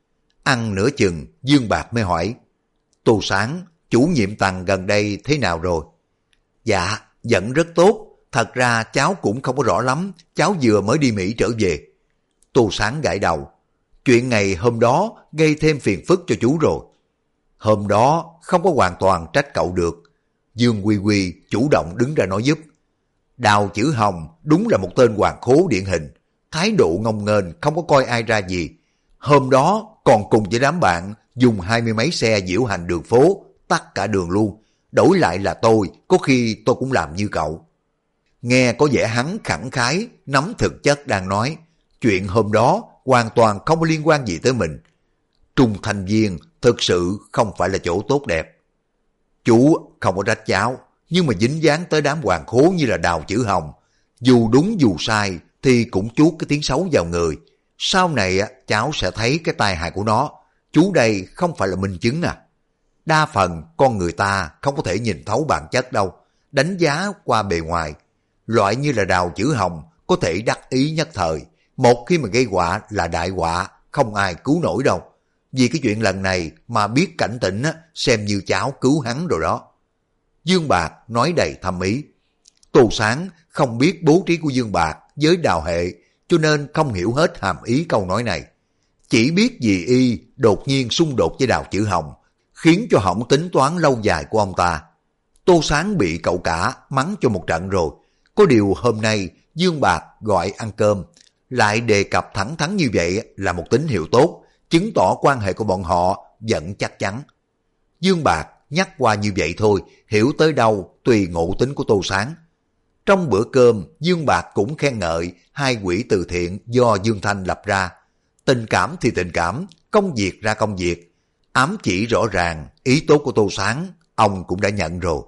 Ăn nửa chừng, Dương Bạc mới hỏi, Tô Sáng, chủ nhiệm Tằng gần đây thế nào rồi? Dạ, vẫn rất tốt. Thật ra cháu cũng không có rõ lắm, cháu vừa mới đi Mỹ trở về. Tô Sáng gãi đầu. Chuyện ngày hôm đó gây thêm phiền phức cho chú rồi. Hôm đó không có hoàn toàn trách cậu được. Dương Quy Quy chủ động đứng ra nói giúp. Đào Chữ Hồng đúng là một tên hoàng khố điển hình. Thái độ ngông nghênh, không có coi ai ra gì. Hôm đó còn cùng với đám bạn dùng 20 mấy xe diễu hành đường phố, tắt cả đường luôn. Đổi lại là tôi, có khi tôi cũng làm như cậu. Nghe có vẻ hắn khẳng khái, nắm thực chất đang nói. Chuyện hôm đó hoàn toàn không có liên quan gì tới mình. Trung thành viên thực sự không phải là chỗ tốt đẹp. Chú không có trách cháu, nhưng mà dính dáng tới đám hoàng khố như là Đào Chữ Hồng. Dù đúng dù sai thì cũng chuốt cái tiếng xấu vào người. Sau này cháu sẽ thấy cái tai hại của nó. Chú đây không phải là minh chứng à. Đa phần con người ta không có thể nhìn thấu bản chất đâu, đánh giá qua bề ngoài. Loại như là Đào Chữ Hồng có thể đắc ý nhất thời, một khi mà gây họa là đại họa, không ai cứu nổi đâu. Vì cái chuyện lần này mà biết cảnh tỉnh xem như cháu cứu hắn rồi đó. Dương Bạc nói đầy thâm ý. Tô Sáng không biết bố trí của Dương Bạc với Đào Hệ, cho nên không hiểu hết hàm ý câu nói này. Chỉ biết vì y đột nhiên xung đột với Đào Chữ Hồng, khiến cho hỏng tính toán lâu dài của ông ta. Tô Sáng bị cậu cả mắng cho một trận rồi. Có điều hôm nay Dương Bạc gọi ăn cơm, lại đề cập thẳng thắn như vậy là một tín hiệu tốt, chứng tỏ quan hệ của bọn họ vẫn chắc chắn. Dương Bạc nhắc qua như vậy thôi, hiểu tới đâu tùy ngộ tính của Tô Sáng. Trong bữa cơm, Dương Bạc cũng khen ngợi hai quỹ từ thiện do Dương Thanh lập ra. Tình cảm thì tình cảm, công việc ra công việc. Ám chỉ rõ ràng ý tốt của Tô Sáng, ông cũng đã nhận rồi.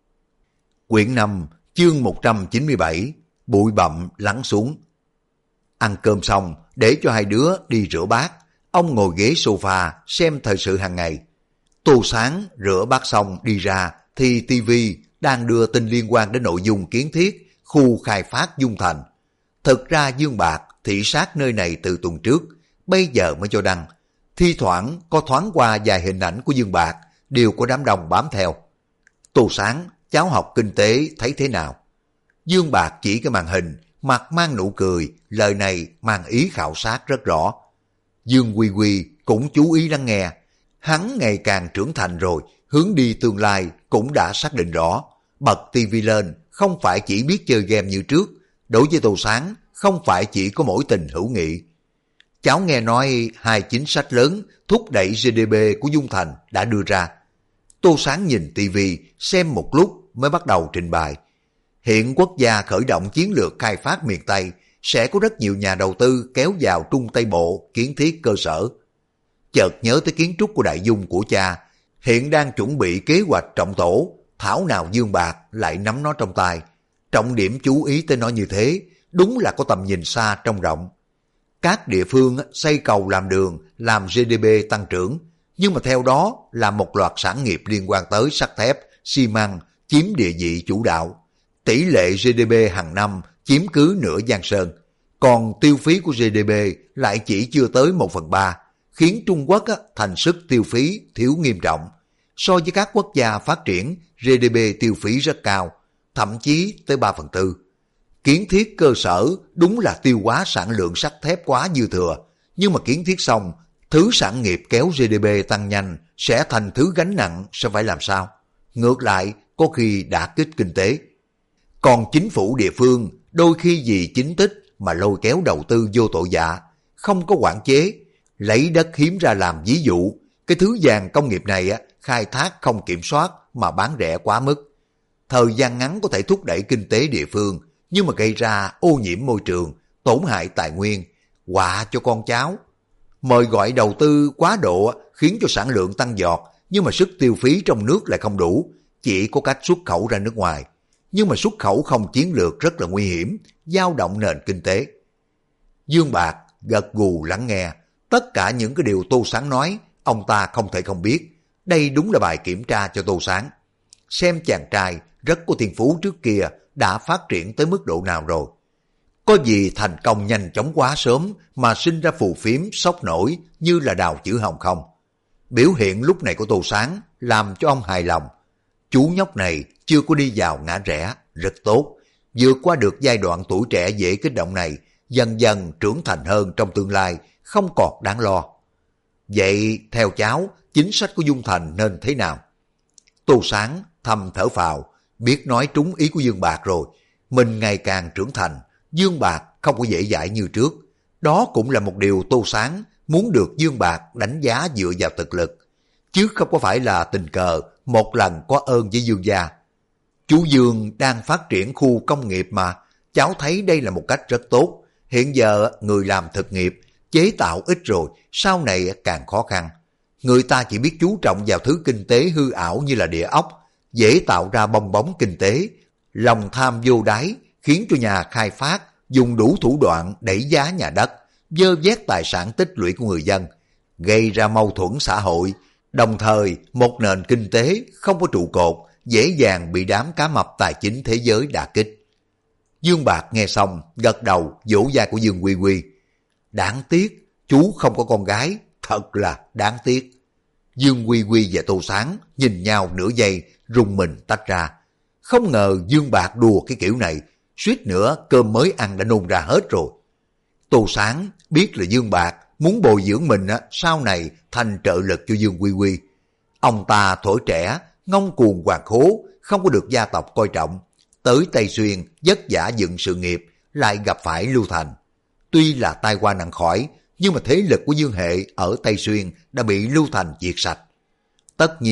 Quyển 5, chương 197, bụi bặm lắng xuống. Ăn cơm xong, để cho hai đứa đi rửa bát. Ông ngồi ghế sofa xem thời sự hàng ngày. Tô Sáng rửa bát xong đi ra thì TV đang đưa tin liên quan đến nội dung kiến thiết khu khai phát Dung Thành. Thực ra Dương Bạc thị sát nơi này từ tuần trước, bây giờ mới cho đăng. Thi thoảng có thoáng qua vài hình ảnh của Dương Bạc, đều có đám đông bám theo. Tô Sáng, cháu học kinh tế thấy thế nào? Dương Bạc chỉ cái màn hình, mặt mang nụ cười, lời này mang ý khảo sát rất rõ. Dương Quy Quy cũng chú ý lắng nghe. Hắn ngày càng trưởng thành rồi, hướng đi tương lai cũng đã xác định rõ. Bật tivi lên, không phải chỉ biết chơi game như trước. Đối với Tô Sáng, không phải chỉ có mỗi tình hữu nghị. Cháu nghe nói hai chính sách lớn thúc đẩy GDP của Dung Thành đã đưa ra. Tô Sáng nhìn tivi xem một lúc mới bắt đầu trình bày. Hiện quốc gia khởi động chiến lược khai phát miền Tây, sẽ có rất nhiều nhà đầu tư kéo vào Trung Tây Bộ kiến thiết cơ sở. Chợt nhớ tới kiến trúc của Đại Dung của cha, hiện đang chuẩn bị kế hoạch trọng tổ, thảo nào Dương Bạc lại nắm nó trong tay. Trọng điểm chú ý tới nó như thế, đúng là có tầm nhìn xa trông rộng. Các địa phương xây cầu làm đường, làm GDP tăng trưởng, nhưng mà theo đó là một loạt sản nghiệp liên quan tới sắt thép, xi măng chiếm địa vị chủ đạo. Tỷ lệ GDP hàng năm chiếm cứ nửa Giang Sơn, còn tiêu phí của GDP lại chỉ chưa tới 1/3, khiến Trung Quốc thành sức tiêu phí thiếu nghiêm trọng. So với các quốc gia phát triển, GDP tiêu phí rất cao, thậm chí tới 3/4. Kiến thiết cơ sở đúng là tiêu hóa sản lượng sắt thép quá dư thừa, nhưng mà kiến thiết xong, thứ sản nghiệp kéo GDP tăng nhanh sẽ thành thứ gánh nặng sẽ phải làm sao? Ngược lại, có khi đả kích kinh tế. Còn chính phủ địa phương đôi khi vì chính tích mà lôi kéo đầu tư vô tội vạ, không có quản chế, lấy đất hiếm ra làm ví dụ. Cái thứ vàng công nghiệp này khai thác không kiểm soát mà bán rẻ quá mức. Thời gian ngắn có thể thúc đẩy kinh tế địa phương, nhưng mà gây ra ô nhiễm môi trường, tổn hại tài nguyên, họa cho con cháu. Mời gọi đầu tư quá độ khiến cho sản lượng tăng giọt, nhưng mà sức tiêu phí trong nước lại không đủ, chỉ có cách xuất khẩu ra nước ngoài. Nhưng mà xuất khẩu không chiến lược rất là nguy hiểm, dao động nền kinh tế. Dương Bạc gật gù lắng nghe, tất cả những cái điều Tô Sáng nói, ông ta không thể không biết. Đây đúng là bài kiểm tra cho Tô Sáng. Xem chàng trai rất có thiên phú trước kia đã phát triển tới mức độ nào rồi. Có gì thành công nhanh chóng quá sớm mà sinh ra phù phiếm sốc nổi như là Đào Chữ Hồng không? Biểu hiện lúc này của Tô Sáng làm cho ông hài lòng. Chú nhóc này chưa có đi vào ngã rẽ, rất tốt. Vượt qua được giai đoạn tuổi trẻ dễ kích động này, dần dần trưởng thành hơn trong tương lai, không còn đáng lo. Vậy theo cháu, chính sách của Dung Thành nên thế nào? Tô Sáng thầm thở phào, biết nói trúng ý của Dương Bạc rồi. Mình ngày càng trưởng thành, Dương Bạc không có dễ dãi như trước. Đó cũng là một điều Tô Sáng muốn được Dương Bạc đánh giá dựa vào thực lực, chứ không có phải là tình cờ một lần có ơn với Dương gia. Chú Dương đang phát triển khu công nghiệp mà, cháu thấy đây là một cách rất tốt. Hiện giờ người làm thực nghiệp, chế tạo ít rồi, sau này càng khó khăn. Người ta chỉ biết chú trọng vào thứ kinh tế hư ảo như là địa ốc, dễ tạo ra bong bóng kinh tế. Lòng tham vô đáy khiến cho nhà khai phát dùng đủ thủ đoạn đẩy giá nhà đất, vơ vét tài sản tích lũy của người dân, gây ra mâu thuẫn xã hội. Đồng thời, một nền kinh tế không có trụ cột, dễ dàng bị đám cá mập tài chính thế giới đả kích. Dương Bạc nghe xong, gật đầu vỗ vai của Dương Quy Quy. Đáng tiếc, chú không có con gái, thật là đáng tiếc. Dương Quy Quy và Tô Sáng nhìn nhau nửa giây, rùng mình tách ra. Không ngờ Dương Bạc đùa cái kiểu này, suýt nữa cơm mới ăn đã nôn ra hết rồi. Tô Sáng biết là Dương Bạc muốn bồi dưỡng mình sau này thành trợ lực cho Dương Quy Quy. Ông ta tuổi trẻ, ngông cuồng hoàng khố, không có được gia tộc coi trọng. Tới Tây Xuyên vất vả dựng sự nghiệp, lại gặp phải Lưu Thành. Tuy là tai qua nặng khỏi, nhưng mà thế lực của Dương Hệ ở Tây Xuyên đã bị Lưu Thành diệt sạch. Tất nhiên,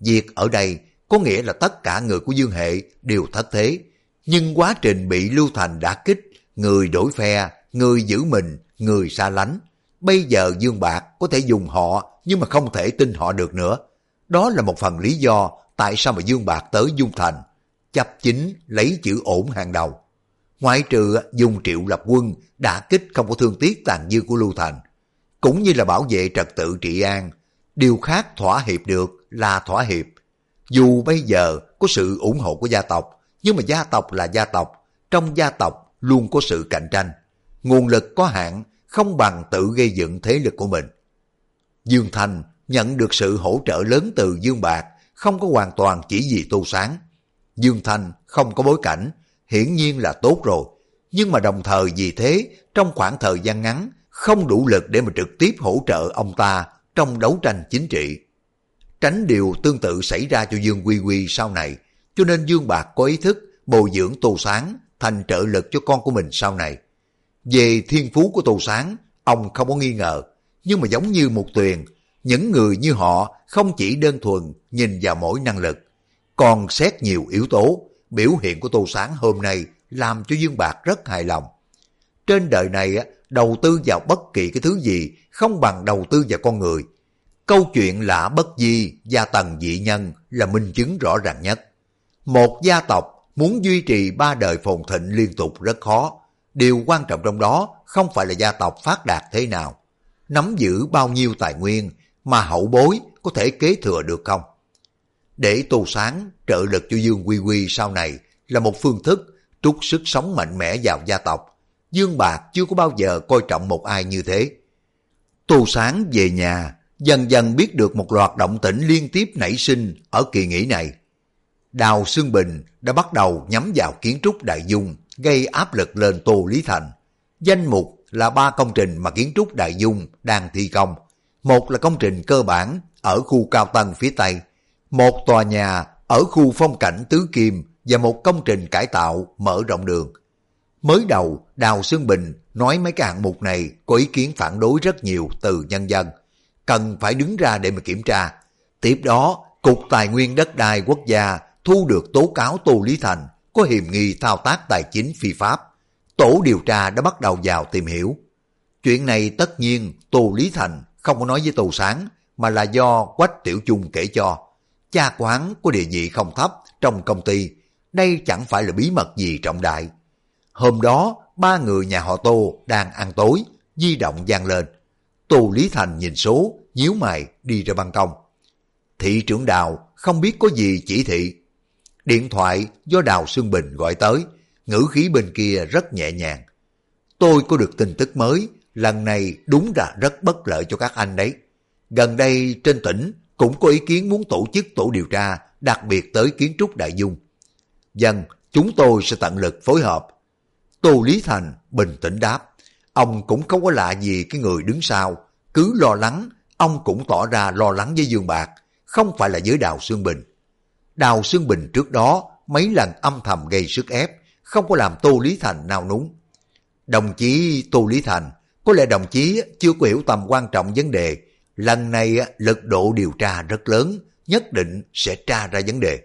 Việc ở đây có nghĩa là tất cả người của Dương Hệ đều thất thế. Nhưng quá trình bị Lưu Thành đả kích, người đổi phe, người giữ mình, người xa lánh. Bây giờ Dương Bạc có thể dùng họ nhưng mà không thể tin họ được nữa. Đó là một phần lý do tại sao mà Dương Bạc tới Dung Thành. Chấp chính lấy chữ ổn hàng đầu. Ngoại trừ dùng Triệu Lập Quân đả kích không có thương tiếc tàn dư của Lưu Thành, cũng như là bảo vệ trật tự trị an. Điều khác thỏa hiệp được là thỏa hiệp. Dù bây giờ có sự ủng hộ của gia tộc, nhưng mà gia tộc là gia tộc, trong gia tộc luôn có sự cạnh tranh. Nguồn lực có hạn, không bằng tự gây dựng thế lực của mình. Dương Thành nhận được sự hỗ trợ lớn từ Dương Bạc, không có hoàn toàn chỉ vì Tô Sáng. Dương Thành không có bối cảnh, hiển nhiên là tốt rồi. Nhưng mà đồng thời vì thế, trong khoảng thời gian ngắn, không đủ lực để mà trực tiếp hỗ trợ ông ta trong đấu tranh chính trị. Tránh điều tương tự xảy ra cho Dương Quy Quy sau này, cho nên Dương Bạc có ý thức bồi dưỡng Tô Sáng thành trợ lực cho con của mình sau này. Về thiên phú của Tô Sáng, ông không có nghi ngờ, nhưng mà giống như Mục Tuyền, những người như họ không chỉ đơn thuần nhìn vào mỗi năng lực, còn xét nhiều yếu tố. Biểu hiện của Tô Sáng hôm nay làm cho Dương Bạc rất hài lòng. Trên đời này, đầu tư vào bất kỳ cái thứ gì không bằng đầu tư vào con người. Câu chuyện Lã Bất Di, Gia Tần dị nhân là minh chứng rõ ràng nhất. Một gia tộc muốn duy trì 3 đời phồn thịnh liên tục rất khó. Điều quan trọng trong đó không phải là gia tộc phát đạt thế nào, nắm giữ bao nhiêu tài nguyên, mà hậu bối có thể kế thừa được không. Để Tô Sáng trợ lực cho Dương Quy Quy sau này là một phương thức trút sức sống mạnh mẽ vào gia tộc. Dương Bạc chưa có bao giờ coi trọng một ai như thế. Tô Sáng về nhà, dần dần biết được một loạt động tĩnh liên tiếp nảy sinh ở kỳ nghỉ này. Đào Xương Bình đã bắt đầu nhắm vào kiến trúc Đại Dung, gây áp lực lên Tô Lý Thành. Danh mục là 3 công trình mà kiến trúc Đại Dung đang thi công. Một là công trình cơ bản ở khu Cao Tân phía Tây, một tòa nhà ở khu phong cảnh Tứ Kim và một công trình cải tạo mở rộng đường. Mới đầu, Đào Xương Bình nói mấy cái hạng mục này có ý kiến phản đối rất nhiều từ nhân dân, cần phải đứng ra để mà kiểm tra. Tiếp đó, Cục Tài nguyên Đất đai Quốc gia thu được tố cáo Tô Lý Thành có hiềm nghi thao tác tài chính phi pháp. Tổ điều tra đã bắt đầu vào tìm hiểu. Chuyện này tất nhiên Tô Lý Thành không có nói với Tô Sáng, mà là do Quách Tiểu Chung kể cho. Cha của hắn có địa vị không thấp trong công ty, đây chẳng phải là bí mật gì trọng đại. Hôm đó, 3 người nhà họ Tô đang ăn tối, di động vang lên. Tô Lý Thành nhìn số, nhíu mày đi ra ban công. Thị trưởng Đào không biết có gì chỉ thị. Điện thoại do Đào Xương Bình gọi tới, ngữ khí bên kia rất nhẹ nhàng. Tôi có được tin tức mới, lần này đúng là rất bất lợi cho các anh đấy. Gần đây trên tỉnh cũng có ý kiến muốn tổ chức tổ điều tra đặc biệt tới kiến trúc Đại Dung. Vâng, chúng tôi sẽ tận lực phối hợp. Tô Lý Thành bình tĩnh đáp. Ông cũng không có lạ gì cái người đứng sau, cứ lo lắng, ông cũng tỏ ra lo lắng với Dương Bạc, không phải là với Đào Xương Bình. Đào Xương Bình trước đó mấy lần âm thầm gây sức ép, không có làm Tô Lý Thành nao núng. Đồng chí Tô Lý Thành, có lẽ đồng chí chưa có hiểu tầm quan trọng vấn đề. Lần này lực độ điều tra rất lớn, nhất định sẽ tra ra vấn đề.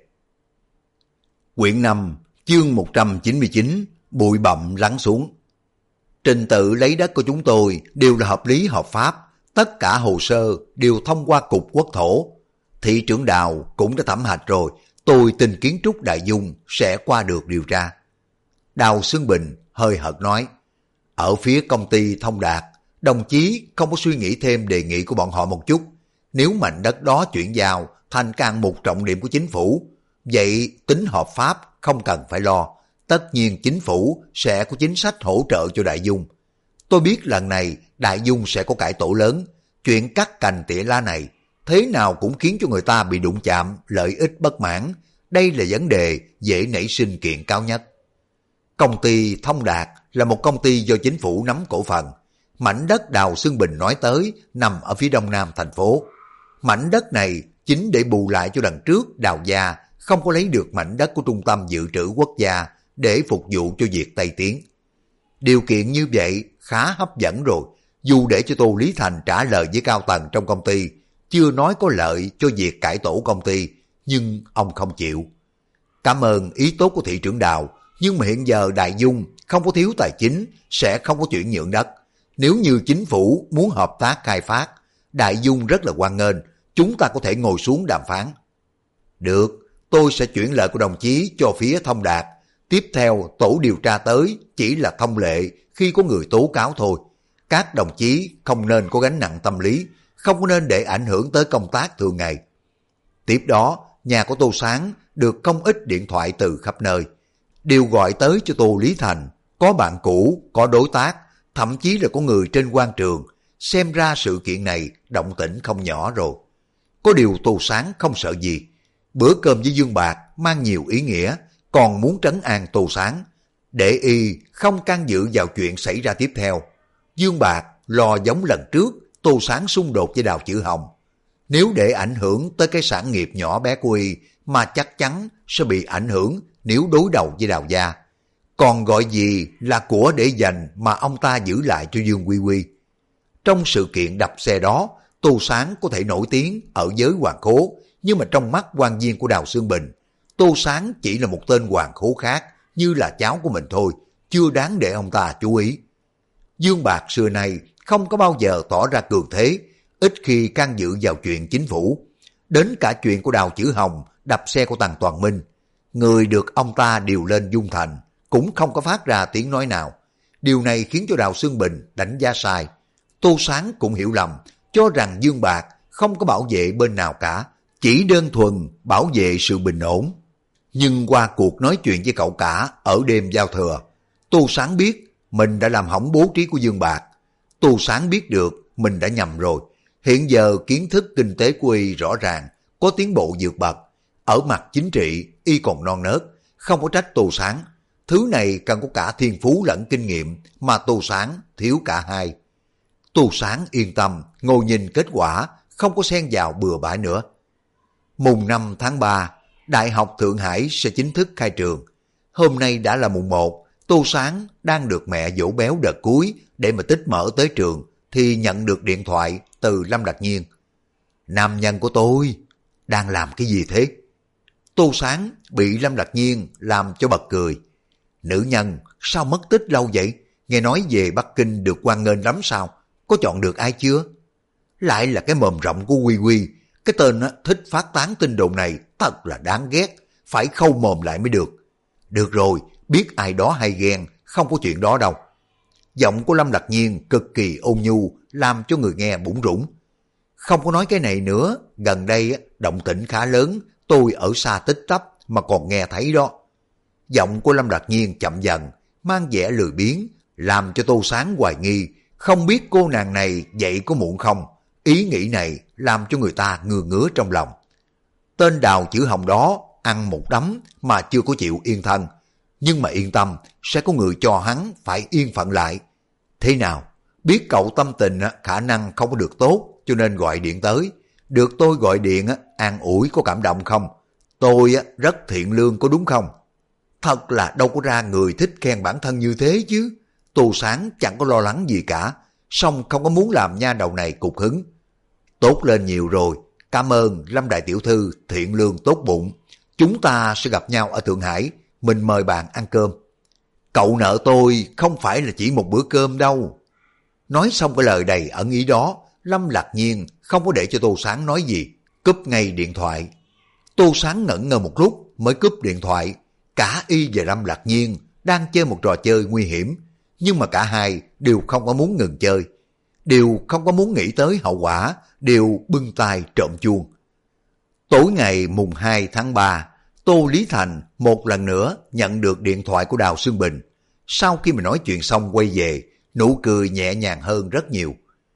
Quyển 5, chương 199, bụi bặm lắng xuống. Trình tự lấy đất của chúng tôi đều là hợp lý hợp pháp, tất cả hồ sơ đều thông qua Cục Quốc thổ. Thị trưởng Đào cũng đã thẩm hạch rồi, tôi tin kiến trúc Đại Dung sẽ qua được điều tra. Đào Xương Bình hơi hợt nói, ở phía công ty Thông Đạt, đồng chí không có suy nghĩ thêm đề nghị của bọn họ một chút. Nếu mảnh đất đó chuyển giao thành hạng mục trọng điểm của chính phủ, vậy tính hợp pháp không cần phải lo. Tất nhiên chính phủ sẽ có chính sách hỗ trợ cho Đại Dung. Tôi biết lần này Đại Dung sẽ có cải tổ lớn. Chuyện cắt cành tỉa lá này thế nào cũng khiến cho người ta bị đụng chạm, lợi ích bất mãn. Đây là vấn đề dễ nảy sinh kiện cáo nhất. Công ty Thông Đạt là một công ty do chính phủ nắm cổ phần. Mảnh đất Đào Xương Bình nói tới nằm ở phía đông nam thành phố. Mảnh đất này chính để bù lại cho đằng trước Đào gia không có lấy được mảnh đất của Trung tâm Dự trữ Quốc gia để phục vụ cho việc Tây Tiến. Điều kiện như vậy khá hấp dẫn rồi, dù để cho Tô Lý Thành trả lời với cao tầng trong công ty, chưa nói có lợi cho việc cải tổ công ty, nhưng ông không chịu. Cảm ơn ý tốt của thị trưởng Đào, nhưng mà hiện giờ Đại Dung không có thiếu tài chính, sẽ không có chuyển nhượng đất. Nếu như chính phủ muốn hợp tác khai phát, Đại Dung rất là hoan nghênh, chúng ta có thể ngồi xuống đàm phán. Được, tôi sẽ chuyển lời của đồng chí cho phía Thông Đạt. Tiếp theo tổ điều tra tới chỉ là thông lệ khi có người tố cáo thôi. Các đồng chí không nên có gánh nặng tâm lý, không có nên để ảnh hưởng tới công tác thường ngày. Tiếp đó, nhà của Tô Sáng được không ít điện thoại từ khắp nơi. Đều gọi tới cho Tô Lý Thành, có bạn cũ, có đối tác, thậm chí là có người trên quan trường. Xem ra sự kiện này động tĩnh không nhỏ rồi. Có điều Tô Sáng không sợ gì. Bữa cơm với Dương Bạc mang nhiều ý nghĩa, còn muốn trấn an Tô Sáng, để y không can dự vào chuyện xảy ra tiếp theo. Dương Bạc lo giống lần trước Tô Sáng xung đột với Đào Chữ Hồng. Nếu để ảnh hưởng tới cái sản nghiệp nhỏ bé của y mà chắc chắn sẽ bị ảnh hưởng nếu đối đầu với Đào gia. Còn gọi gì là của để dành mà ông ta giữ lại cho Dương Quy Quy. Trong sự kiện đập xe đó, Tô Sáng có thể nổi tiếng ở giới hoàng khố, nhưng mà trong mắt quan viên của Đào Xương Bình, Tô Sáng chỉ là một tên hoàng khố khác, như là cháu của mình thôi, chưa đáng để ông ta chú ý. Dương Bạc xưa nay không có bao giờ tỏ ra cường thế, ít khi can dự vào chuyện chính phủ. Đến cả chuyện của Đào Chữ Hồng đập xe của Tần Toàn Minh, người được ông ta điều lên Dung Thành cũng không có phát ra tiếng nói nào. Điều này khiến cho Đào Xương Bình đánh giá sai. Tô Sáng cũng hiểu lầm, cho rằng Dương Bạc không có bảo vệ bên nào cả, chỉ đơn thuần bảo vệ sự bình ổn. Nhưng qua cuộc nói chuyện với cậu cả ở đêm giao thừa, Tô Sáng biết mình đã làm hỏng bố trí của Dương Bạc. Tô Sáng biết được mình đã nhầm rồi. Hiện giờ kiến thức kinh tế của y rõ ràng, có tiến bộ vượt bậc. Ở mặt chính trị, y còn non nớt, không có trách Tô Sáng. Thứ này cần có cả thiên phú lẫn kinh nghiệm, mà Tô Sáng thiếu cả hai. Tô Sáng yên tâm, ngồi nhìn kết quả, không có xen vào bừa bãi nữa. Mùng 5 tháng 3, Đại học Thượng Hải sẽ chính thức khai trường. Hôm nay đã là mùng 1, Tô Sáng đang được mẹ dỗ béo đợt cuối để mà tích mở tới trường, thì nhận được điện thoại từ Lâm Đạc Nhiên. Nam nhân của tôi, đang làm cái gì thế? Tô Sáng bị Lâm Đạc Nhiên làm cho bật cười. Nữ nhân, sao mất tích lâu vậy? Nghe nói về Bắc Kinh được hoan nghênh lắm sao? Có chọn được ai chưa? Lại là cái mồm rộng của Quy Quy. Cái tên thích phát tán tin đồn này thật là đáng ghét. Phải khâu mồm lại mới được. Được rồi, biết ai đó hay ghen, không có chuyện đó đâu. Giọng của Lâm Đạc Nhiên cực kỳ ôn nhu, làm cho người nghe bủn rủn. Không có nói cái này nữa, gần đây động tĩnh khá lớn, tôi ở xa tích tắp mà còn nghe thấy đó. Giọng của Lâm Đạc Nhiên chậm dần, mang vẻ lười biếng, làm cho Tô Sáng hoài nghi, không biết cô nàng này dậy có muộn không. Ý nghĩ này làm cho người ta ngứa ngứa trong lòng. Tên Đào Chữ Hồng đó ăn một đấm mà chưa có chịu yên thân. Nhưng mà yên tâm, sẽ có người cho hắn phải yên phận lại. Thế nào? Biết cậu tâm tình khả năng không có được tốt, cho nên gọi điện tới. Được tôi gọi điện an ủi có cảm động không? Tôi rất thiện lương có đúng không? Thật là đâu có ra người thích khen bản thân như thế chứ. Tô Sáng chẳng có lo lắng gì cả, song không có muốn làm nha đầu này cục hứng. Tốt lên nhiều rồi, cảm ơn Lâm đại tiểu thư thiện lương tốt bụng. Chúng ta sẽ gặp nhau ở Thượng Hải, mình mời bạn ăn cơm. Cậu nợ tôi không phải là chỉ một bữa cơm đâu. Nói xong cái lời đầy ẩn ý đó, Lâm Lạc Nhiên không có để cho Tô Sáng nói gì, cúp ngay điện thoại. Tô Sáng ngẩn ngơ một lúc mới cúp điện thoại. Cả y và Lâm Lạc Nhiên đang chơi một trò chơi nguy hiểm, nhưng mà cả hai đều không có muốn ngừng chơi, đều không có muốn nghĩ tới hậu quả, đều bưng tay trộm chuông. Tối ngày mùng 2 tháng 3, Tô Lý Thành một lần nữa nhận được điện thoại của Đào Xương Bình. Sau khi mà nói chuyện xong quay về, nụ cười nhẹ nhàng hơn rất nhiều.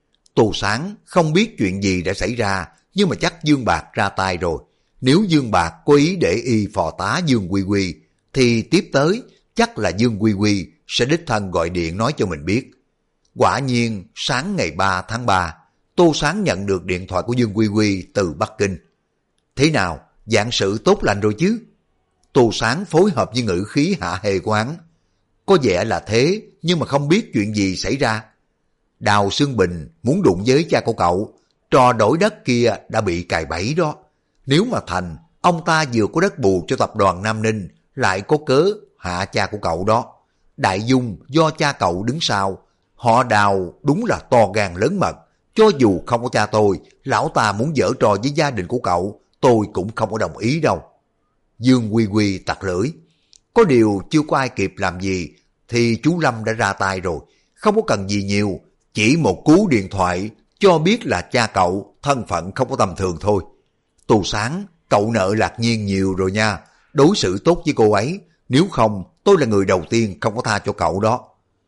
Tô Sáng không biết chuyện gì đã xảy ra, nhưng mà chắc Dương Bạc ra tay rồi. Nếu Dương Bạc có ý để y phò tá Dương Quy Quy, thì tiếp tới chắc là Dương Quy Quy sẽ đích thân gọi điện nói cho mình biết. Quả nhiên, sáng ngày 3 tháng 3, Tô Sáng nhận được điện thoại của Dương Quy Quy từ Bắc Kinh. Thế nào, dạng sự tốt lành rồi chứ? Tô Sáng phối hợp với ngữ khí hạ hề của hắn. Có vẻ là thế, nhưng mà không biết chuyện gì xảy ra. Đào Xương Bình muốn đụng với cha của cậu, trò đổi đất kia đã bị cài bẫy đó. Nếu mà thành, Ông ta vừa có đất bù cho tập đoàn Nam Ninh, lại có cớ hạ cha của cậu đó. Đại Dung do cha cậu đứng sau, họ Đào đúng là to gan lớn mật. Cho dù không có cha tôi, lão ta muốn giở trò với gia đình của cậu, tôi cũng không có đồng ý đâu. Dương Quy Quy tặc lưỡi. Có điều chưa có ai kịp làm gì, thì chú Lâm đã ra tay rồi. Không có cần gì nhiều, chỉ một cú điện thoại cho biết là cha cậu thân phận không có tầm thường thôi. Tu Sáng, cậu nợ Lạc Nhiên nhiều rồi nha, đối xử tốt với cô ấy, nếu không tôi là người đầu tiên không có tha cho cậu đó.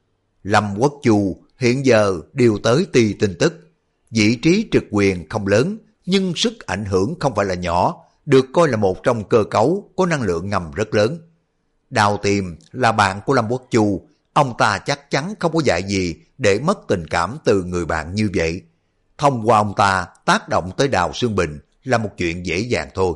Lâm Quốc Chu hiện giờ điều tới Ti tin tức, vị trí trực quyền không lớn nhưng sức ảnh hưởng không phải là nhỏ, được coi là một trong cơ cấu có năng lượng ngầm rất lớn. Đào Tiềm là bạn của Lâm Quốc Chu, ông ta chắc chắn không có dạy gì để mất tình cảm từ người bạn như vậy. Thông qua ông ta tác động tới Đào Xương Bình là một chuyện dễ dàng thôi.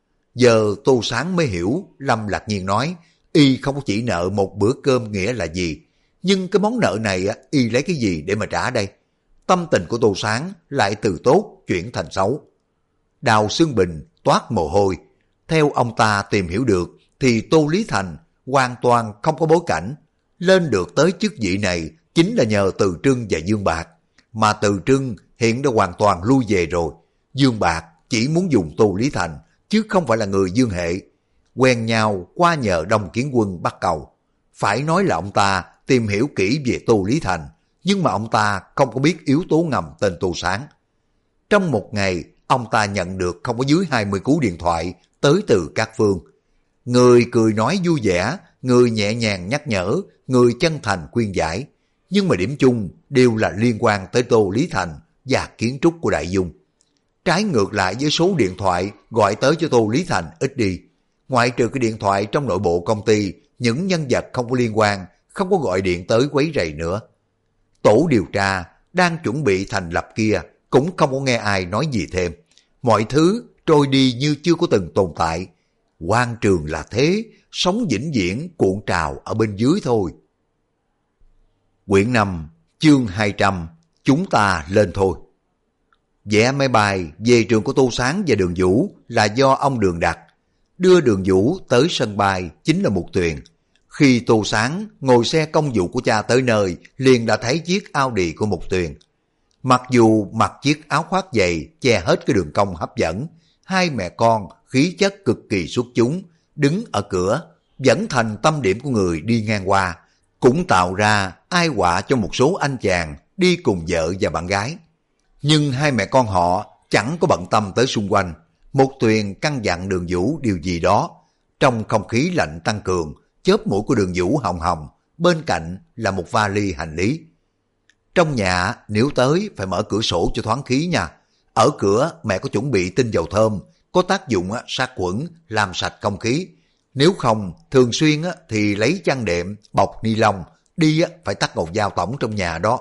Giờ Tô Sáng mới hiểu Lâm Lạc Nhiên nói y không có chỉ nợ một bữa cơm nghĩa là gì, nhưng cái món nợ này y lấy cái gì để mà trả đây? Tâm tình của Tô Sáng lại từ tốt chuyển thành xấu. Đào Xương Bình toát mồ hôi. Theo ông ta tìm hiểu được thì Tô Lý Thành hoàn toàn không có bối cảnh. Lên được tới chức vị này chính là nhờ Từ Trưng và Dương Bạc. Mà Từ Trưng hiện đã hoàn toàn lui về rồi. Dương Bạc chỉ muốn dùng Tô Lý Thành chứ không phải là người Dương hệ. Quen nhau qua nhờ Đông Kiến Quân bắt cầu. Phải nói là ông ta tìm hiểu kỹ về Tô Lý Thành, nhưng mà ông ta không có biết yếu tố ngầm tên Tô Sáng. Trong một ngày, ông ta nhận được không có dưới 20 cú điện thoại tới từ các phương. Người cười nói vui vẻ, người nhẹ nhàng nhắc nhở, người chân thành khuyên giải. Nhưng mà điểm chung đều là liên quan tới Tô Lý Thành và kiến trúc của Đại Dung. Trái ngược lại với số điện thoại gọi tới cho Tô Lý Thành ít đi. Ngoại trừ cái điện thoại trong nội bộ công ty, những nhân vật không có liên quan, không có gọi điện tới quấy rầy nữa. Tổ điều tra đang chuẩn bị thành lập kia cũng không có nghe ai nói gì thêm. Mọi thứ trôi đi như chưa có từng tồn tại. Quan trường là thế, sống vĩnh viễn cuộn trào ở bên dưới thôi. Quyển 5, chương 200, chúng ta lên thôi. Vé máy bay về trường của Tô Sáng và Đường Vũ là do ông Đường đặt. Đưa Đường Vũ tới sân bay chính là Mục Tuyền. Khi Tô Sáng ngồi xe công vụ của cha tới nơi, liền đã thấy chiếc Audi của Mục Tuyền. Mặc dù mặc chiếc áo khoác dày che hết cái đường cong hấp dẫn, hai mẹ con khí chất cực kỳ xuất chúng, đứng ở cửa, vẫn thành tâm điểm của người đi ngang qua, cũng tạo ra ai họa cho một số anh chàng đi cùng vợ và bạn gái. Nhưng hai mẹ con họ chẳng có bận tâm tới xung quanh. Mục Tuyền căn dặn Đường Vũ điều gì đó. Trong không khí lạnh tăng cường, chớp mũi của Đường Vũ hồng hồng, bên cạnh là một vali hành lý. Trong nhà nếu tới phải mở cửa sổ cho thoáng khí nha. Ở cửa mẹ có chuẩn bị tinh dầu thơm, có tác dụng sát khuẩn, làm sạch không khí. Nếu không thường xuyên thì lấy chăn đệm, bọc ni lông, đi phải tắt một dao tổng trong nhà đó.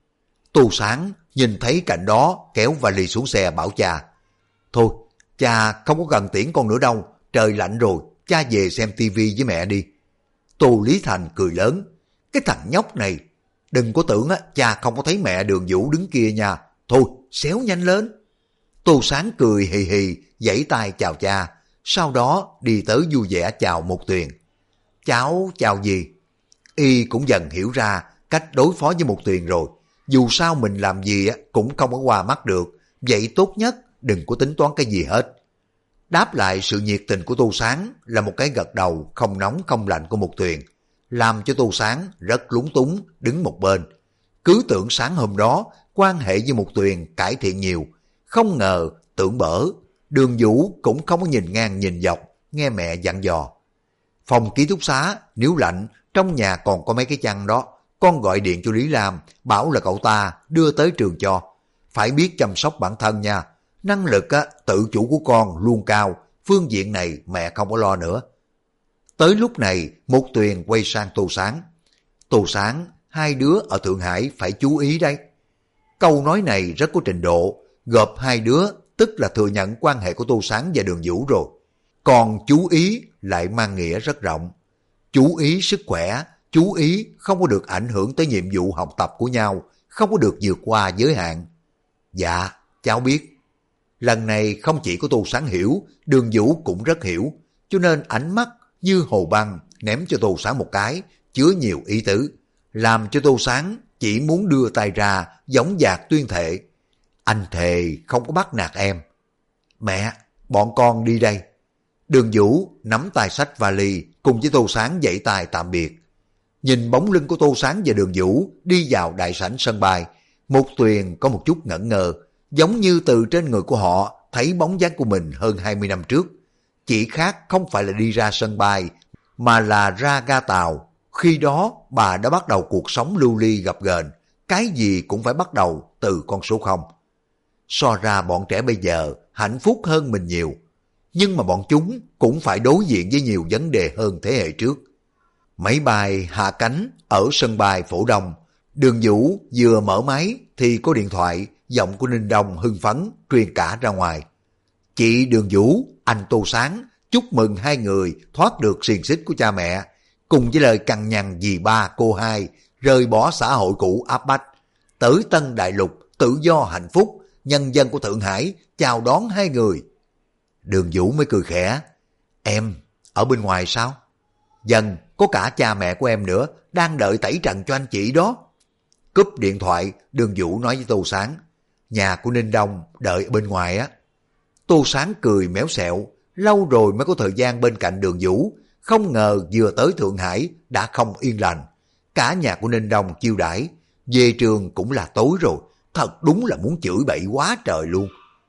Tô Sáng nhìn thấy cảnh đó kéo vali xuống xe bảo cha. Thôi, cha không có cần tiễn con nữa đâu, trời lạnh rồi, cha về xem tivi với mẹ đi. Tô Lý Thành cười lớn. Cái thằng nhóc này, đừng có tưởng cha không có thấy mẹ Đường Vũ đứng kia nha. Thôi, xéo nhanh lên. Tô Sáng cười hì hì, giãy tay chào cha, sau đó đi tới vui vẻ chào Mục Tuyền. Cháu chào gì? Y cũng dần hiểu ra cách đối phó với Mục Tuyền rồi. Dù sao mình làm gì cũng không có qua mắt được, vậy tốt nhất đừng có tính toán cái gì hết. Đáp lại sự nhiệt tình của Tô Sáng là một cái gật đầu không nóng không lạnh của Mục Tuyền, làm cho Tô Sáng rất lúng túng đứng một bên. Cứ tưởng sáng hôm đó quan hệ với Mục Tuyền cải thiện nhiều, không ngờ tưởng bở. Đường Vũ cũng không có nhìn ngang nhìn dọc, nghe mẹ dặn dò. Phòng ký túc xá nếu lạnh, trong nhà còn có mấy cái chăn đó, con gọi điện cho Lý Lam, bảo là cậu ta đưa tới trường cho. Phải biết chăm sóc bản thân nha, năng lực tự chủ của con luôn cao, phương diện này mẹ không có lo nữa. Tới lúc này Mục Tuyền quay sang Tô Sáng. Tô Sáng, hai đứa ở Thượng Hải phải chú ý đấy. Câu nói này rất có trình độ, gộp hai đứa tức là thừa nhận quan hệ của Tô Sáng và Đường Vũ rồi. Còn chú ý lại mang nghĩa rất rộng. Chú ý sức khỏe, chú ý không có được ảnh hưởng tới nhiệm vụ học tập của nhau, không có được vượt qua giới hạn. Dạ, cháu biết. Lần này không chỉ có Tô Sáng hiểu, Đường Vũ cũng rất hiểu, cho nên ánh mắt như hồ băng ném cho Tô Sáng một cái, chứa nhiều ý tứ, làm cho Tô Sáng chỉ muốn đưa tay ra giống dạc tuyên thệ. Anh thề không có bắt nạt em. Mẹ, bọn con đi đây. Đường Vũ nắm tay xách vali cùng với Tô Sáng vẫy tay tạm biệt. Nhìn bóng lưng của Tô Sáng và Đường Vũ đi vào đại sảnh sân bay, Mục Tuyền có một chút ngẩn ngơ, giống như từ trên người của họ thấy bóng dáng của mình hơn 20 năm trước. Chỉ khác không phải là đi ra sân bay, mà là ra ga tàu. Khi đó bà đã bắt đầu cuộc sống lưu ly gập ghềnh, cái gì cũng phải bắt đầu từ con số 0. So ra bọn trẻ bây giờ hạnh phúc hơn mình nhiều, nhưng mà bọn chúng cũng phải đối diện với nhiều vấn đề hơn thế hệ trước. Máy bay hạ cánh ở sân bay Phổ Đông. Đường Vũ vừa mở máy thì có điện thoại, giọng của Ninh Đông hưng phấn truyền cả ra ngoài. Chị Đường Vũ, anh Tô Sáng, chúc mừng hai người thoát được xiềng xích của cha mẹ, cùng với lời cằn nhằn dì ba cô hai, rời bỏ xã hội cũ áp bách, tới Tân Đại Lục tự do hạnh phúc, nhân dân của Thượng Hải chào đón hai người. Đường Vũ mới cười khẽ. Em ở bên ngoài sao? Dần, có cả cha mẹ của em nữa, đang đợi tẩy trần cho anh chị đó. Cúp điện thoại, Đường Vũ nói với Tô Sáng. Nhà của Ninh Đông đợi bên ngoài á. Tô Sáng cười méo xẹo, lâu rồi mới có thời gian bên cạnh Đường Vũ, không ngờ vừa tới Thượng Hải đã không yên lành. Cả nhà của Ninh Đông chiêu đãi, về trường cũng là tối rồi, thật đúng là muốn chửi bậy quá trời luôn.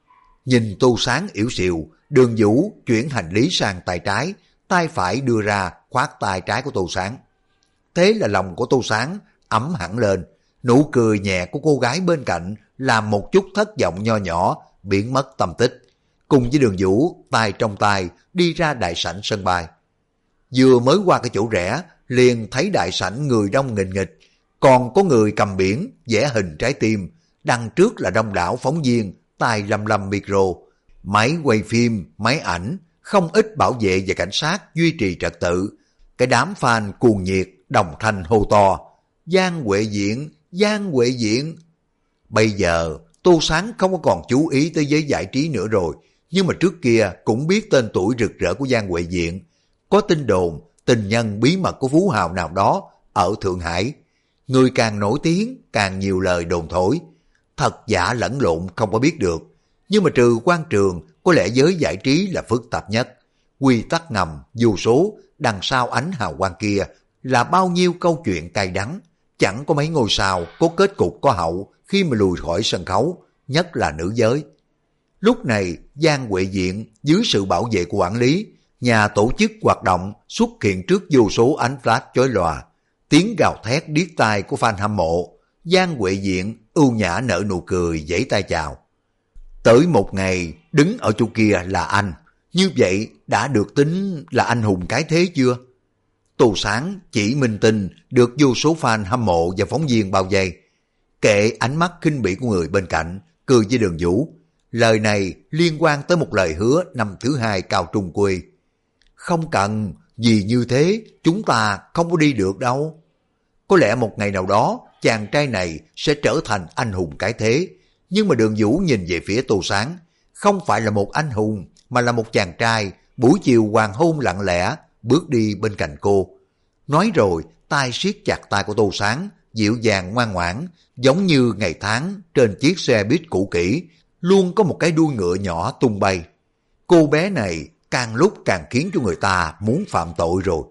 Nhìn Tô Sáng yểu xìu, Đường Vũ chuyển hành lý sang tay trái, tay phải đưa ra khoát tay trái của Tô Sáng. Thế là lòng của Tô Sáng ấm hẳn lên, nụ cười nhẹ của cô gái bên cạnh làm một chút thất vọng nho nhỏ biến mất tâm tích. Cùng với Đường Vũ tay trong tay đi ra đại sảnh sân bay. Vừa mới qua cái chỗ rẽ liền thấy đại sảnh người đông nghịch nghịch, còn có người cầm biển vẽ hình trái tim, đằng trước là đông đảo phóng viên tay lầm lầm micro, máy quay phim, máy ảnh, không ít bảo vệ và cảnh sát duy trì trật tự. Cái đám fan cuồng nhiệt đồng thanh hô to: Giang Huệ Diện, Giang Huệ Diện. Bây giờ Tô Sáng không có còn chú ý tới giới giải trí nữa rồi, nhưng mà trước kia cũng biết tên tuổi rực rỡ của Giang Huệ Diện. Có tin đồn tình nhân bí mật của phú hào nào đó ở Thượng Hải. Người càng nổi tiếng càng nhiều lời đồn thổi, thật giả lẫn lộn không có biết được. Nhưng mà trừ Quan Trường, có lẽ giới giải trí là phức tạp nhất. Quy tắc ngầm, dù số, đằng sau ánh hào quang kia là bao nhiêu câu chuyện cay đắng. Chẳng có mấy ngôi sao có kết cục có hậu khi mà lùi khỏi sân khấu, nhất là nữ giới. Lúc này, Giang Huệ Diện dưới sự bảo vệ của quản lý, nhà tổ chức hoạt động xuất hiện trước vô số ánh flash chói lòa. Tiếng gào thét điếc tai của fan hâm mộ. Giang Huệ Diện ưu nhã nở nụ cười vẫy tay chào. Tới một ngày đứng ở chỗ kia là anh, như vậy đã được tính là anh hùng cái thế chưa? Tô Sáng chỉ minh tinh được vô số fan hâm mộ và phóng viên bao vây. Kệ ánh mắt khinh bỉ của người bên cạnh, cười với Đường Vũ. Lời này liên quan tới một lời hứa năm thứ hai cao trung quê. Không cần, vì như thế chúng ta không có đi được đâu. Có lẽ một ngày nào đó chàng trai này sẽ trở thành anh hùng cái thế. Nhưng mà Đường Vũ nhìn về phía Tô Sáng, không phải là một anh hùng mà là một chàng trai buổi chiều hoàng hôn lặng lẽ bước đi bên cạnh cô. Nói rồi tay siết chặt tay của Tô Sáng, dịu dàng ngoan ngoãn, giống như ngày tháng trên chiếc xe buýt cũ kỹ luôn có một cái đuôi ngựa nhỏ tung bay. Cô bé này càng lúc càng khiến cho người ta muốn phạm tội rồi.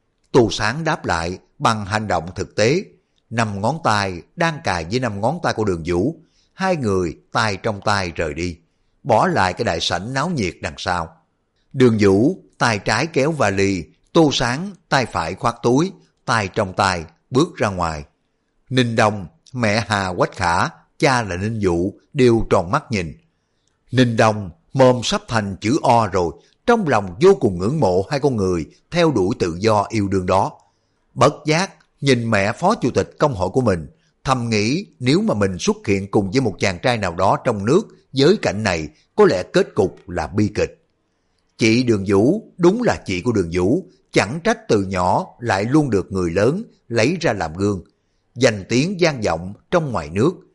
Tô Sáng đáp lại bằng hành động thực tế. 5 ngón tay đang cài với 5 ngón tay của Đường Vũ. Hai người tay trong tay rời đi, bỏ lại cái đại sảnh náo nhiệt đằng sau. Đường Vũ tay trái kéo vali, Tô Sáng tay phải khoác túi, tay trong tay bước ra ngoài. Ninh Đông, mẹ Hà Quách Khả, cha là Ninh Vũ đều tròn mắt nhìn. Ninh Đông mồm sắp thành chữ O rồi, trong lòng vô cùng ngưỡng mộ hai con người theo đuổi tự do yêu đương đó. Bất giác nhìn mẹ phó chủ tịch công hội của mình, thầm nghĩ nếu mà mình xuất hiện cùng với một chàng trai nào đó trong nước, giới cảnh này có lẽ kết cục là bi kịch. Chị Đường Vũ đúng là chị của Đường Vũ, chẳng trách từ nhỏ lại luôn được người lớn lấy ra làm gương, danh tiếng vang vọng trong ngoài nước.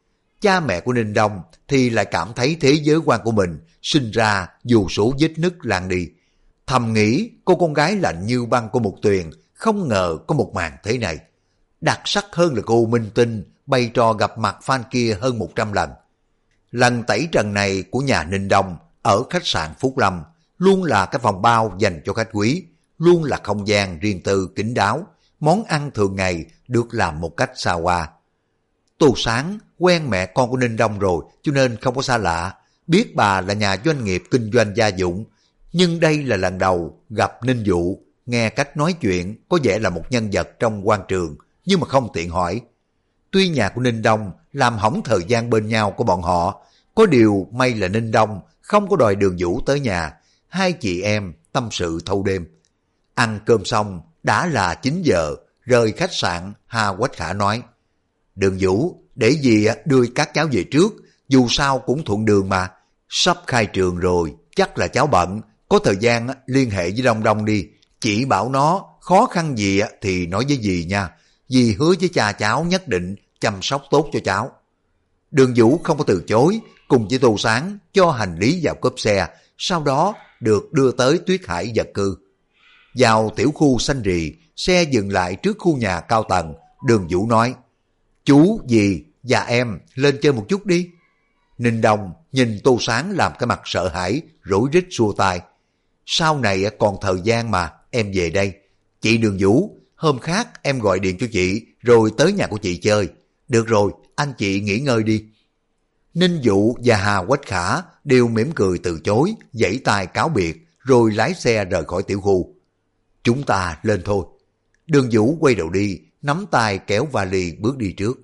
cha mẹ của Ninh Đông thì lại cảm thấy thế giới quan của mình sinh ra vô số vết nứt lan đi. Thầm nghĩ cô con gái lạnh như băng của Mục Tuyền không ngờ có một màn thế này. Đặc sắc hơn là cô minh tinh bày trò gặp mặt fan kia hơn 100 lần. Lần tẩy trần này của nhà Ninh Đông ở khách sạn Phúc Lâm luôn là cái phòng bao dành cho khách quý, luôn là không gian riêng tư kín đáo, món ăn thường ngày được làm một cách xa hoa. Tô Sáng quen mẹ con của Ninh Đông rồi cho nên không có xa lạ, biết bà là nhà doanh nghiệp kinh doanh gia dụng, nhưng đây là lần đầu gặp Ninh Vũ, nghe cách nói chuyện có vẻ là một nhân vật trong quan trường, nhưng mà không tiện hỏi. Tuy nhà của Ninh Đông làm hỏng thời gian bên nhau của bọn họ, có điều may là Ninh Đông không có đòi Đường Vũ tới nhà, hai chị em tâm sự thâu đêm. Ăn cơm xong đã là 9 giờ, rời khách sạn, Hà Quách Khả nói: Đường Vũ, để dì đưa các cháu về trước, dù sao cũng thuận đường mà, sắp khai trường rồi, chắc là cháu bận, có thời gian liên hệ với Đông Đông đi, chỉ bảo nó khó khăn gì thì nói với dì nha, dì hứa với cha cháu nhất định chăm sóc tốt cho cháu. Đường Vũ không có từ chối, cùng với Tô Sáng cho hành lý vào cốp xe, sau đó được đưa tới Tuyết Hải vật cư. Vào tiểu khu xanh rì, xe dừng lại trước khu nhà cao tầng, Đường Vũ nói: Chú, dì và em lên chơi một chút đi. Ninh Đông nhìn Tô Sáng làm cái mặt sợ hãi, rối rít xua tay: Sau này còn thời gian mà, em về đây. Chị Đường Vũ, hôm khác em gọi điện cho chị rồi tới nhà của chị chơi. Được rồi, anh chị nghỉ ngơi đi. Ninh Vũ và Hà Quách Khả đều mỉm cười từ chối, giãy tay cáo biệt rồi lái xe rời khỏi tiểu khu. Chúng ta lên thôi. Đường Vũ quay đầu đi, nắm tay kéo vali bước đi trước.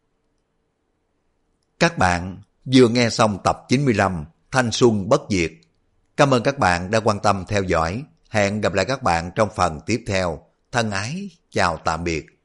Các bạn vừa nghe xong tập 95 Thanh Xuân Bất Diệt. Cảm ơn các bạn đã quan tâm theo dõi. Hẹn gặp lại các bạn trong phần tiếp theo. Thân ái, chào tạm biệt.